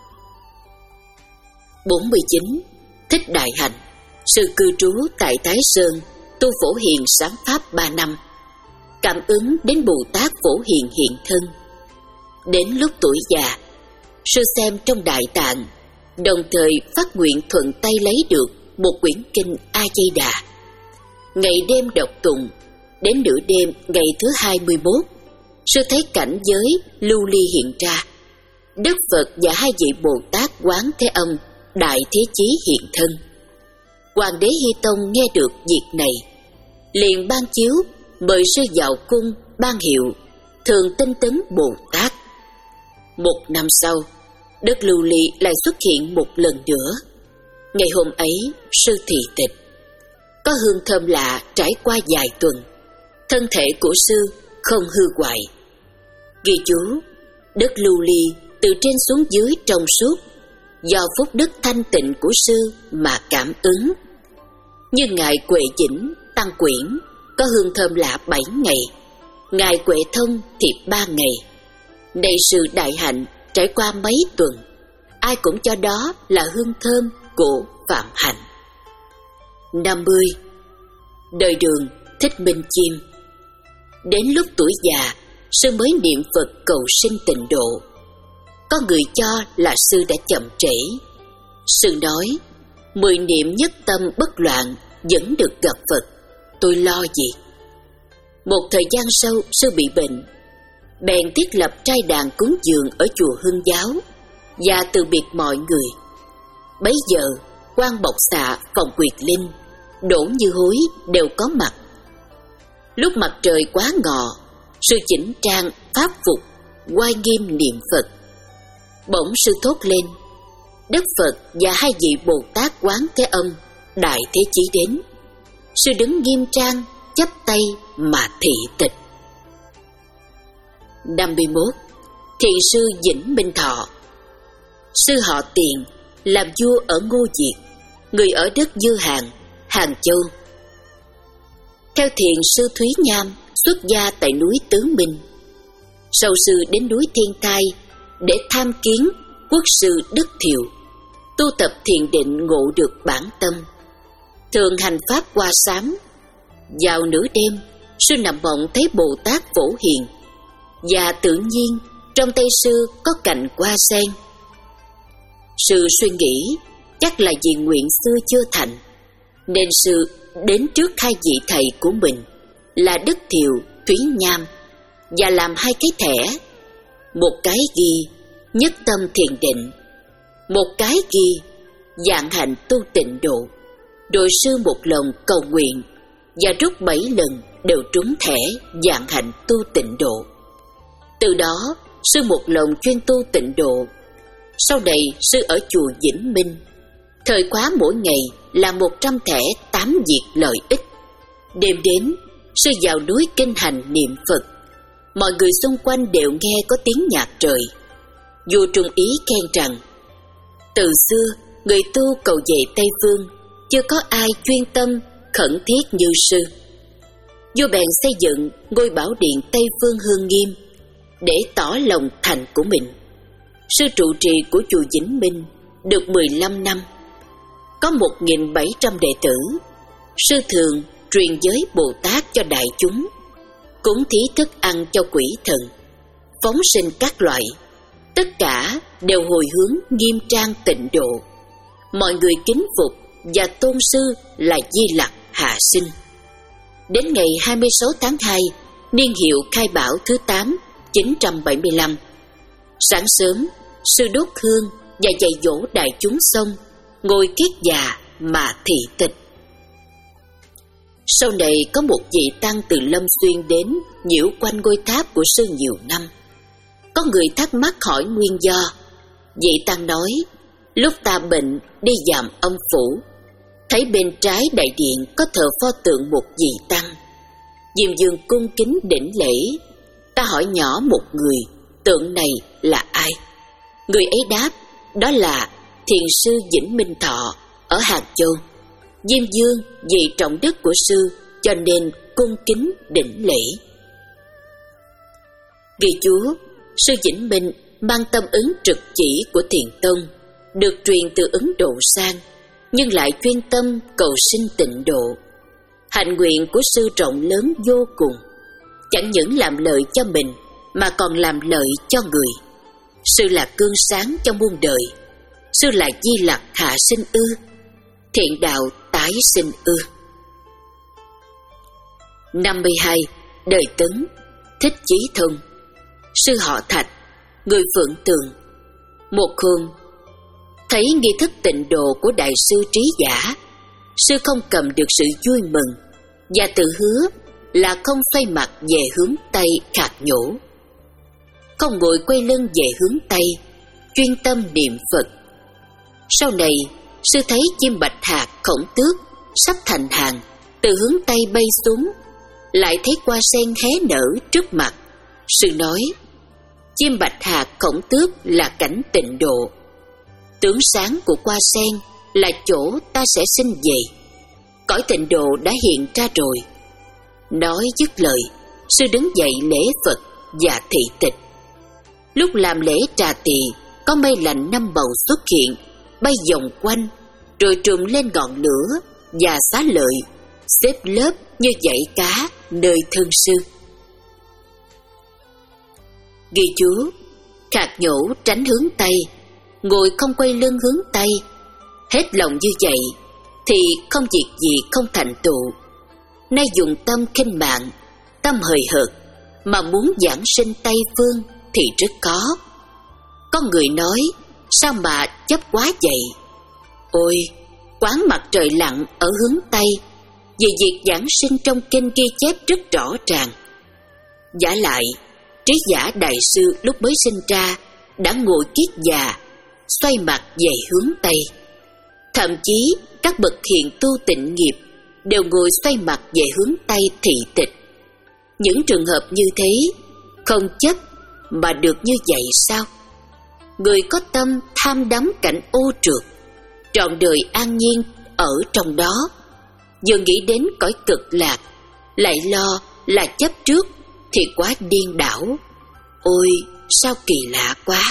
bốn mươi chín. Thích Đại Hạnh. Sư cư trú tại Thái Sơn, tu Phổ Hiền sáng pháp ba năm, cảm ứng đến Bồ Tát Phổ Hiền hiện thân. Đến lúc tuổi già, sư xem trong Đại Tạng, đồng thời phát nguyện thuận tay lấy được một quyển kinh A Di Đà. Ngày đêm đọc tụng, đến nửa đêm ngày thứ hai mươi mốt, sư thấy cảnh giới lưu ly hiện ra. Đức Phật và hai vị Bồ Tát Quán Thế Âm, Đại Thế Chí hiện thân. Hoàng đế Hy Tông nghe được việc này, liền ban chiếu mời sư vào cung ban hiệu Thường Tinh Tấn Bồ Tát. Một năm sau, đất lưu ly lại xuất hiện một lần nữa. Ngày hôm ấy, sư thị tịch. Có hương thơm lạ trải qua vài tuần, thân thể của sư không hư hoại. Ghi chú: đất lưu ly từ trên xuống dưới trong suốt, do phúc đức thanh tịnh của sư mà cảm ứng. Như ngài Huệ Chỉnh Tăng Quyển có hương thơm lạ bảy ngày, ngài Huệ Thông thì ba ngày. Này sự đại hạnh trải qua mấy tuần, ai cũng cho đó là hương thơm của Phạm Hạnh. năm mươi. Đời Đường Thích Minh Chiêm. Đến lúc tuổi già, sư mới niệm Phật cầu sinh tịnh độ. Có người cho là sư đã chậm trễ. Sư nói: mười niệm nhất tâm bất loạn vẫn được gặp Phật, tôi lo gì. Một thời gian sau, sư bị bệnh, bèn thiết lập trai đàn cúng dường ở chùa Hương Giáo và từ biệt mọi người. Bấy giờ Quan Bộc Xạ, Phòng Quyệt Linh, Đỗ Như Hối đều có mặt. Lúc mặt trời quá ngọ, sư chỉnh trang pháp phục, oai nghiêm niệm Phật. Bỗng sư thốt lên: Đức Phật và hai vị Bồ Tát Quán Thế Âm, Đại Thế Chí đến. Sư đứng nghiêm trang, chắp tay mà thị tịch. năm mươi mốt. Thiền sư Vĩnh Minh Thọ. Sư họ Tiền, làm vua ở Ngô Diệt, người ở đất Dư Hàng, Hàng Châu. Theo thiền sư Thúy Nham, xuất gia tại núi Tứ Minh. Sau sư đến núi Thiên Thai để tham kiến quốc sư Đức Thiệu, tu tập thiền định ngộ được bản tâm, thường hành pháp qua sám. Vào nửa đêm, sư nằm mộng thấy Bồ Tát Phổ Hiền, và tự nhiên trong tay sư có cành hoa sen. Sư suy nghĩ chắc là vì nguyện xưa chưa thành, nên sư đến trước hai vị thầy của mình là Đức Thiệu, Thúy Nham, và làm hai cái thẻ. Một cái ghi nhất tâm thiền định, một cái ghi dạng hạnh tu tịnh độ. Rồi sư một lòng cầu nguyện, và rút bảy lần đều trúng thẻ dạng hạnh tu tịnh độ. Từ đó sư một lòng chuyên tu tịnh độ. Sau này sư ở chùa Vĩnh Minh, thời khóa mỗi ngày là một trăm thẻ tám việc lợi ích. Đêm đến, sư vào núi kinh hành niệm Phật. Mọi người xung quanh đều nghe có tiếng nhạc trời. Vua Trung Ý khen rằng: từ xưa người tu cầu về Tây Phương, chưa có ai chuyên tâm khẩn thiết như sư. Vua bèn xây dựng ngôi bảo điện Tây Phương Hương Nghiêm để tỏ lòng thành của mình. Sư trụ trì của chùa Vĩnh Minh được mười lăm năm, có một nghìn bảy trăm đệ tử. Sư thường truyền giới Bồ Tát cho đại chúng, cúng thí thức ăn cho quỷ thần, phóng sinh các loại, tất cả đều hồi hướng nghiêm trang tịnh độ. Mọi người kính phục và tôn sư là Di Lặc hạ sinh. Đến ngày hai mươi sáu tháng hai, niên hiệu Khai Bảo thứ tám, chín trăm bảy mươi lăm, sáng sớm, sư đốt hương và dạy dỗ đại chúng xong, ngồi kiết già mà thị tịch. Sau này có một vị tăng từ Lâm Xuyên đến nhiễu quanh ngôi tháp của sư nhiều năm. Có người thắc mắc hỏi nguyên do. Vị tăng nói, lúc ta bệnh đi dạm ông phủ, thấy bên trái đại điện có thờ pho tượng một vị tăng. Diêm Dương cung kính đảnh lễ. Ta hỏi nhỏ một người, tượng này là ai? Người ấy đáp, đó là thiền sư Vĩnh Minh Thọ ở Hàng Châu. Diêm Dương vì trọng đức của sư cho nên cung kính đảnh lễ. Ghi chú, sư Vĩnh Minh mang tâm ứng trực chỉ của Thiền Tông, được truyền từ Ấn Độ sang, nhưng lại chuyên tâm cầu sinh tịnh độ. Hạnh nguyện của sư rộng lớn vô cùng, chẳng những làm lợi cho mình mà còn làm lợi cho người. Sư là cương sáng cho muôn đời. Sư là Di Lặc hạ sinh ư, thiện đạo tái sinh ư. năm mươi hai. Đời Tấn, Thích Chí Thông. Sư họ Thạch, người Phượng Tường. Một hôm, thấy nghi thức tịnh độ của đại sư Trí Giả, sư không cầm được sự vui mừng và tự hứa là không xoay mặt về hướng Tây khạc nhổ, không ngồi quay lưng về hướng Tây, chuyên tâm niệm Phật. Sau này, sư thấy chim bạch hạc Khổng Tước sắp thành hàng, từ hướng Tây bay xuống, lại thấy hoa sen hé nở trước mặt. Sư nói, chim bạch hạc Khổng Tước là cảnh tịnh độ, tướng sáng của hoa sen là chỗ ta sẽ sinh về. Cõi tịnh độ đã hiện ra rồi. Nói dứt lời, sư đứng dậy lễ Phật và thị tịch. Lúc làm lễ trà tỳ, có mây lạnh năm bầu xuất hiện, bay vòng quanh, rồi trùm lên ngọn lửa và xá lợi, xếp lớp như dãy cá nơi thân sư. Ghi chú, khạc nhổ tránh hướng Tây, ngồi không quay lưng hướng Tây. Hết lòng như vậy thì không việc gì không thành tựu. Nay dùng tâm khinh mạng, tâm hời hợt mà muốn giảng sinh Tây phương thì rất khó. Có người nói, sao mà chấp quá vậy? Ôi, quán mặt trời lặn ở hướng Tây, vì việc giảng sinh trong kinh ghi chép rất rõ ràng. Vả lại, Trí Giả đại sư lúc mới sinh ra đã ngồi kiết già, xoay mặt về hướng Tây. Thậm chí các bậc hiền tu tịnh nghiệp đều ngồi xoay mặt về hướng Tây thị tịch. Những trường hợp như thế không chấp mà được như vậy sao? Người có tâm tham đắm cảnh ô trượt, trọn đời an nhiên ở trong đó, vừa nghĩ đến cõi cực lạc lại lo là chấp trước thì quá điên đảo. Ôi, sao kỳ lạ quá.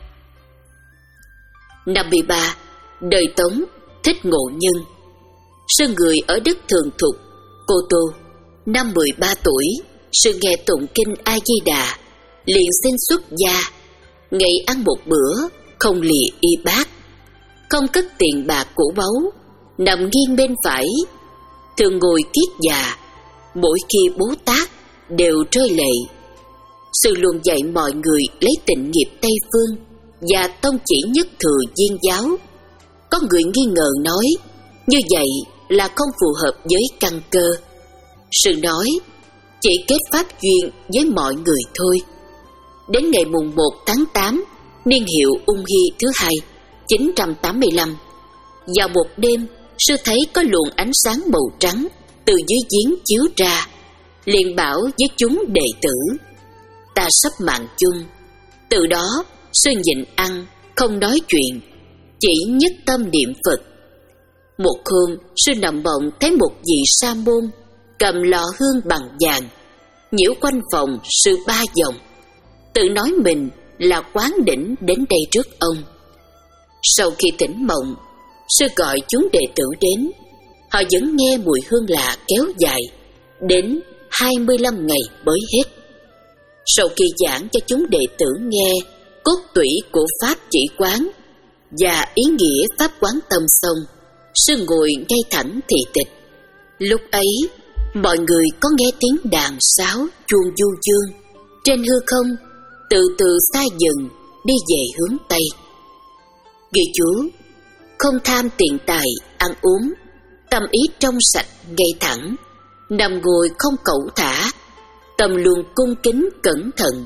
năm mươi ba. Đời Tống, Thích Ngộ Nhân. Sư người ở đất Thường Thục, Cô Tô. Năm mười ba tuổi, sư nghe tụng kinh A Di Đà, liền xin xuất gia. Ngày ăn một bữa, không lìa y bát, không cất tiền bạc của báu, nằm nghiêng bên phải, thường ngồi kiết già. Mỗi khi Bố Tát đều rơi lệ. Sư luôn dạy mọi người lấy tịnh nghiệp Tây phương và tông chỉ nhất thừa Viên giáo. Có người nghi ngờ nói, như vậy là không phù hợp với căn cơ. Sư nói, chỉ kết pháp duyên với mọi người thôi. Đến ngày mùng một tháng tám, niên hiệu Ung Hy thứ hai, chín trăm tám mươi lăm, vào một đêm, sư thấy có luồng ánh sáng màu trắng từ dưới giếng chiếu ra, liền bảo với chúng đệ tử, ta sắp mạng chung. Từ đó, sư nhịn ăn, không nói chuyện, chỉ nhất tâm niệm Phật. Một hôm, sư nằm mộng thấy một vị sa môn cầm lọ hương bằng vàng, nhiễu quanh phòng sư ba vòng, tự nói mình là Quán Đỉnh đến đây trước ông. Sau khi tỉnh mộng, sư gọi chúng đệ tử đến. Họ vẫn nghe mùi hương lạ kéo dài đến hai mươi lăm ngày mới hết. Sau khi giảng cho chúng đệ tử nghe cốt tủy của Pháp chỉ quán và ý nghĩa Pháp quán tâm xong, sư ngồi ngay thẳng thị tịch. Lúc ấy, mọi người có nghe tiếng đàn sáo chuông du dương trên hư không, từ từ xa dần đi về hướng Tây. Ghi chú, không tham tiền tài, ăn uống, tâm ý trong sạch ngay thẳng, nằm ngồi không cẩu thả, tâm luôn cung kính cẩn thận,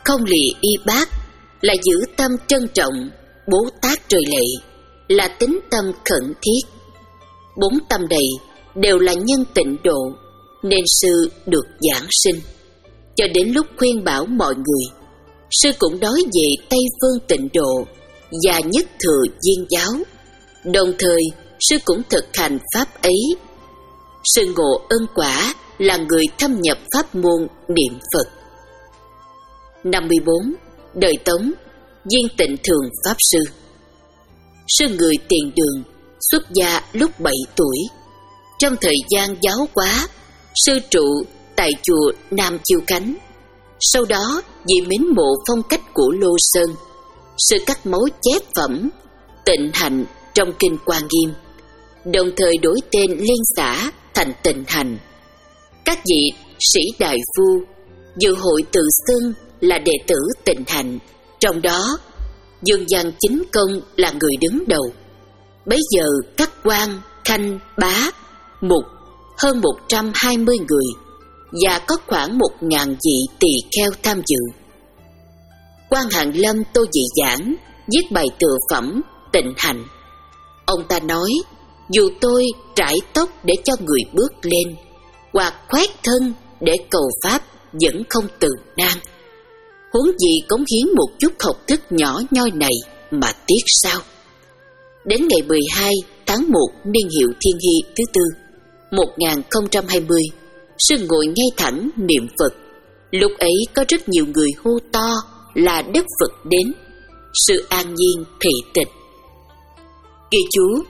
không lìa y bác, là giữ tâm trân trọng, Bố Tát trời lệ, là tính tâm khẩn thiết. Bốn tâm này đều là nhân tịnh độ, nên sư được giảng sinh. Cho đến lúc khuyên bảo mọi người, sư cũng nói về Tây Phương tịnh độ và nhất thừa viên giáo. Đồng thời sư cũng thực hành pháp ấy. Sư ngộ ân quả là người thâm nhập pháp môn niệm Phật. năm mươi bốn. Đời Tống, Viên Tịnh Thường Pháp Sư. Sư người Tiền Đường, xuất gia lúc bảy tuổi. Trong thời gian giáo hóa, sư trụ tại chùa Nam Chiêu Khánh. Sau đó vì mến mộ phong cách của Lô Sơn, sư cắt máu chép phẩm Tịnh Hạnh trong kinh Quan Nghiêm, đồng thời đổi tên liên xã thành Tịnh Hành. Các vị sĩ đại phu dự hội tự xưng là đệ tử Tịnh Hạnh, trong đó Dương Văn Chính Công là người đứng đầu. Bấy giờ các quan, khanh, bá, mục hơn một trăm hai mươi người, và có khoảng một ngàn vị tỳ kheo tham dự. Quan Hàn Lâm Tô Dị Giảng viết bài tựa phẩm Tịnh Hành. Ông ta nói, dù tôi trải tóc để cho người bước lên, hoặc khoét thân để cầu pháp, vẫn không từ nan. Huống gì cống hiến một chút học thức nhỏ nhoi này mà tiếc sao. Đến ngày mười hai tháng một niên hiệu Thiên Hy thứ tư một nghìn không trăm hai mươi, sư ngồi ngay thẳng niệm Phật. Lúc ấy có rất nhiều người hô to là Đức Phật đến. Sư an nhiên thị tịch. Ghi chú: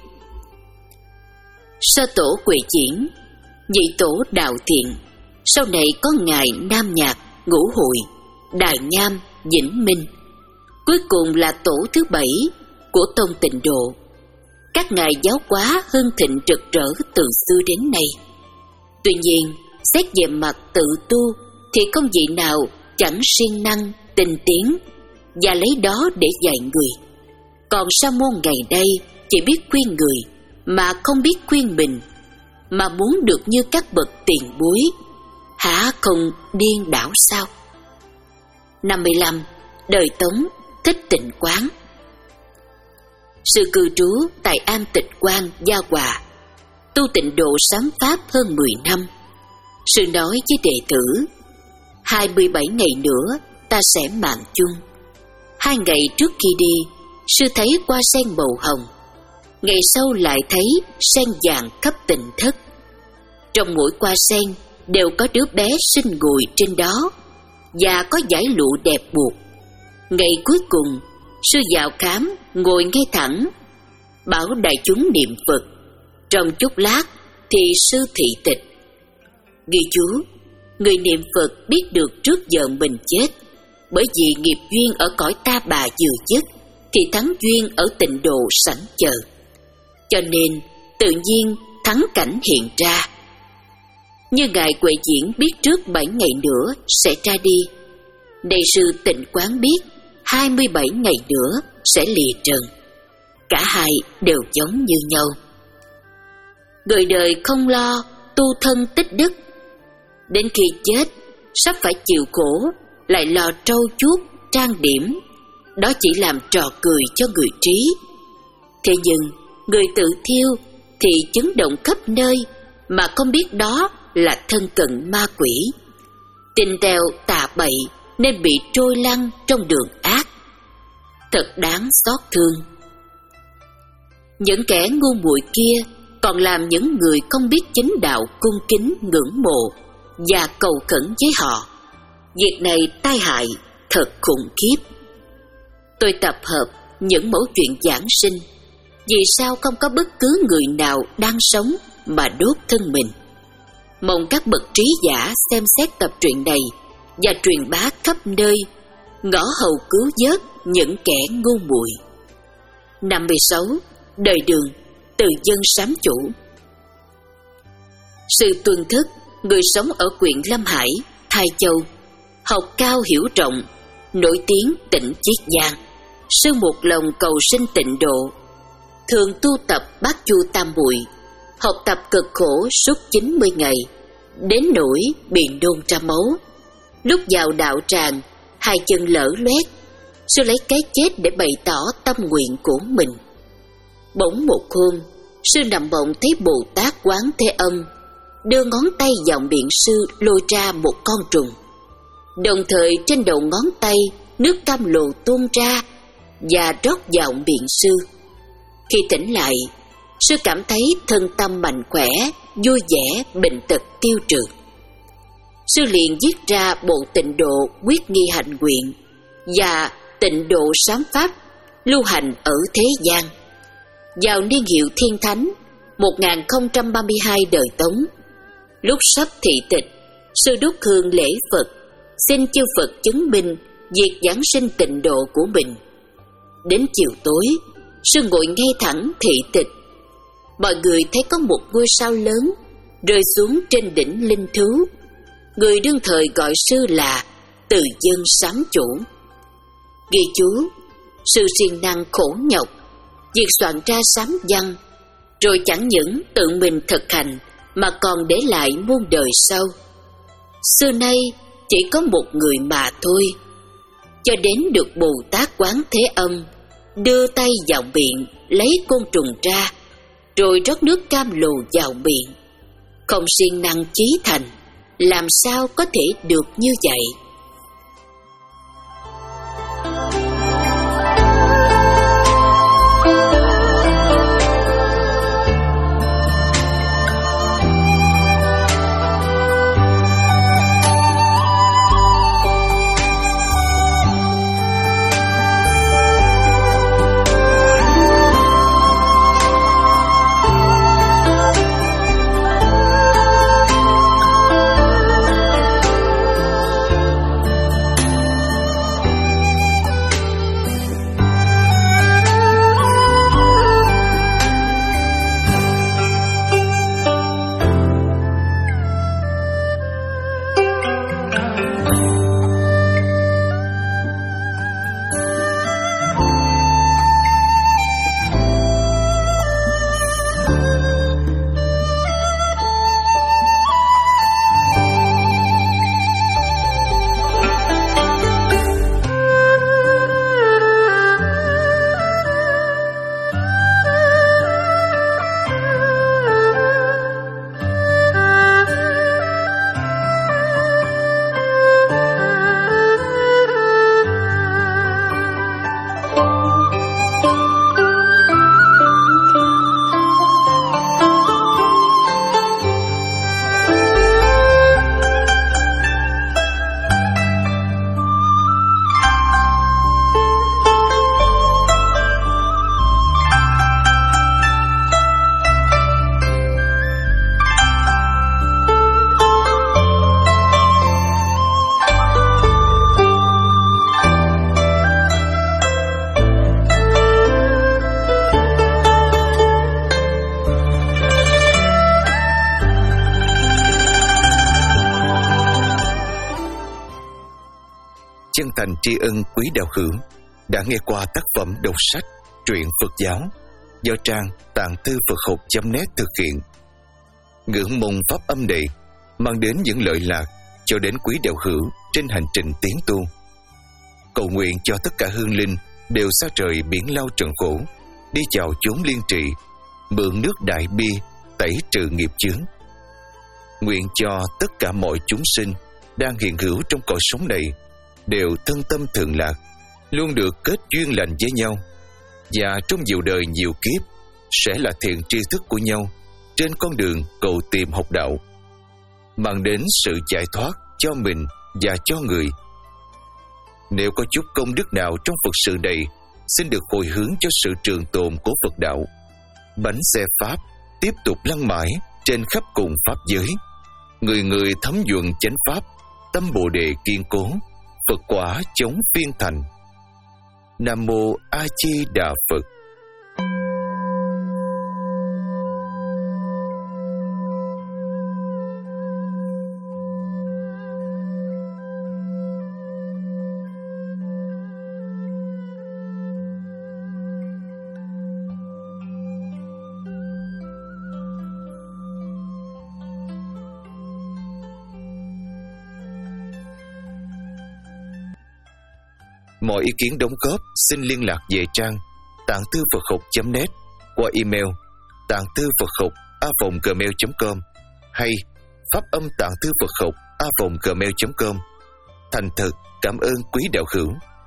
sơ tổ Huệ Diễn, nhị tổ Đạo Thiện, sau này có ngài Nam Nhạc, Ngũ Hội, Đài Nham, Vĩnh Minh, cuối cùng là tổ thứ bảy của tông Tịnh Độ. Các ngài giáo hóa hưng thịnh rực rỡ từ xưa đến nay. Tuy nhiên, xét về mặt tự tu thì không vị nào chẳng siêng năng, tinh tiến và lấy đó để dạy người. Còn sa môn ngày đây chỉ biết khuyên người mà không biết khuyên mình, mà muốn được như các bậc tiền bối, hả không điên đảo sao? năm mươi lăm. Đời Tống, Thích Tịnh Quán. Sư cư trú tại Am Tịch Quan, Gia Hòa, tu tịnh độ sám pháp hơn mười năm. Sư nói với đệ tử, hai mươi bảy ngày nữa ta sẽ mạng chung. Hai ngày trước khi đi, sư thấy hoa sen màu hồng, ngày sau lại thấy sen vàng khắp Tịnh Thất. Trong mỗi hoa sen đều có đứa bé xinh ngồi trên đó, và có dải lụa đẹp buộc. Ngày cuối cùng, sư vào khám ngồi ngay thẳng, bảo đại chúng niệm Phật. Trong chốc lát thì sư thị tịch. Ghi chú: người niệm Phật biết được trước giờ mình chết, bởi vì nghiệp duyên ở cõi ta bà vừa dứt thì thắng duyên ở tịnh độ sẵn chờ, cho nên tự nhiên thắng cảnh hiện ra. Như ngài Huệ Diễn biết trước bảy ngày nữa sẽ ra đi, đây sư Tịnh Quán biết hai mươi bảy ngày nữa sẽ lìa trần. Cả hai đều giống như nhau. Người đời không lo tu thân tích đức, đến khi chết sắp phải chịu khổ lại lo trau chuốt trang điểm, đó chỉ làm trò cười cho người trí. Thế nhưng người tự thiêu thì chấn động khắp nơi mà không biết đó là thân cận ma quỷ, tình tèo tà bậy nên bị trôi lăn trong đường ác. Thật đáng xót thương. Những kẻ ngu muội kia còn làm những người không biết chính đạo cung kính ngưỡng mộ và cầu khẩn với họ. Việc này tai hại thật khủng khiếp. Tôi tập hợp những mẫu chuyện giảng sinh, vì sao không có bất cứ người nào đang sống mà đốt thân mình. Mong các bậc trí giả xem xét tập truyện này và truyền bá khắp nơi, ngõ hầu cứu vớt những kẻ ngu muội. năm mươi sáu. Đời Đường, từ dân sám chủ. Sư Tuân Thức, người sống ở huyện Lâm Hải, Thái Châu, học cao hiểu rộng, nổi tiếng tỉnh Chiết Giang. Sư một lòng cầu sinh tịnh độ, thường tu tập Bát Chu Tam Muội, học tập cực khổ suốt chín mươi ngày, đến nỗi bị nôn ra máu. Lúc vào đạo tràng, Hai chân lở loét, sư lấy cái chết để bày tỏ tâm nguyện của mình. Bỗng một hôm, sư nằm mộng thấy Bồ Tát Quán Thế Âm đưa ngón tay vào miệng sư lôi ra một con trùng. Đồng thời trên đầu ngón tay nước cam lồ tuôn ra và rót vào miệng sư. Khi tỉnh lại, sư cảm thấy thân tâm mạnh khỏe, vui vẻ, bệnh tật tiêu trừ. Sư liền viết ra bộ Tịnh Độ Quyết Nghi Hạnh Nguyện và Tịnh Độ Sám Pháp lưu hành ở thế gian. Vào niên hiệu Thiên Thánh một nghìn không trăm ba mươi hai đời Tống, lúc sắp thị tịch, sư đốt hương lễ Phật, xin chư Phật chứng minh việc giảng sinh tịnh độ của mình. Đến chiều tối, sư ngồi ngay thẳng thị tịch. Mọi người thấy có một ngôi sao lớn rơi xuống trên đỉnh linh thú. Người đương thời gọi sư là Từ Dân Sám Chủ. Ghi chú: sư siêng năng khổ nhọc, việc soạn ra sám văn, rồi chẳng những tự mình thực hành mà còn để lại muôn đời sau. Xưa nay chỉ có một người mà thôi, cho đến được Bồ Tát Quán Thế Âm đưa tay vào miệng lấy côn trùng ra, rồi rót nước cam lồ vào miệng. Không siêng năng chí thành, làm sao có thể được như vậy? Chân thành tri ân quý đạo hữu đã nghe qua tác phẩm đọc sách truyện Phật giáo do trang tạng thư Phật học chấm net thực hiện. Ngưỡng mong pháp âm này mang đến những lợi lạc cho đến quý đạo hữu trên hành trình tiến tu. Cầu nguyện cho tất cả hương linh đều xa trời biển lao trần khổ, đi chào chốn liên trị, mượn nước đại bi tẩy trừ nghiệp chướng. Nguyện cho tất cả mọi chúng sinh đang hiện hữu trong cõi sống này đều thân tâm thường lạc, luôn được kết duyên lành với nhau, và trong nhiều đời nhiều kiếp sẽ là thiện tri thức của nhau trên con đường cầu tìm học đạo, mang đến sự giải thoát cho mình và cho người. Nếu có chút công đức nào trong Phật sự này, xin được hồi hướng cho sự trường tồn của Phật đạo. Bánh xe Pháp tiếp tục lăn mãi trên khắp cùng Pháp giới, người người thấm nhuận chánh Pháp, tâm Bồ Đề kiên cố, Phật quả chống phiên thành. Nam Mô A Di Đà Phật. Mọi ý kiến đóng góp xin liên lạc về trang tạng thư Phật học chấm net qua email tạng thư Phật học a vòng gmail chấm com hay phát âm tạng thư Phật học a vòng gmail chấm com. Thành thật cảm ơn quý đạo hữu.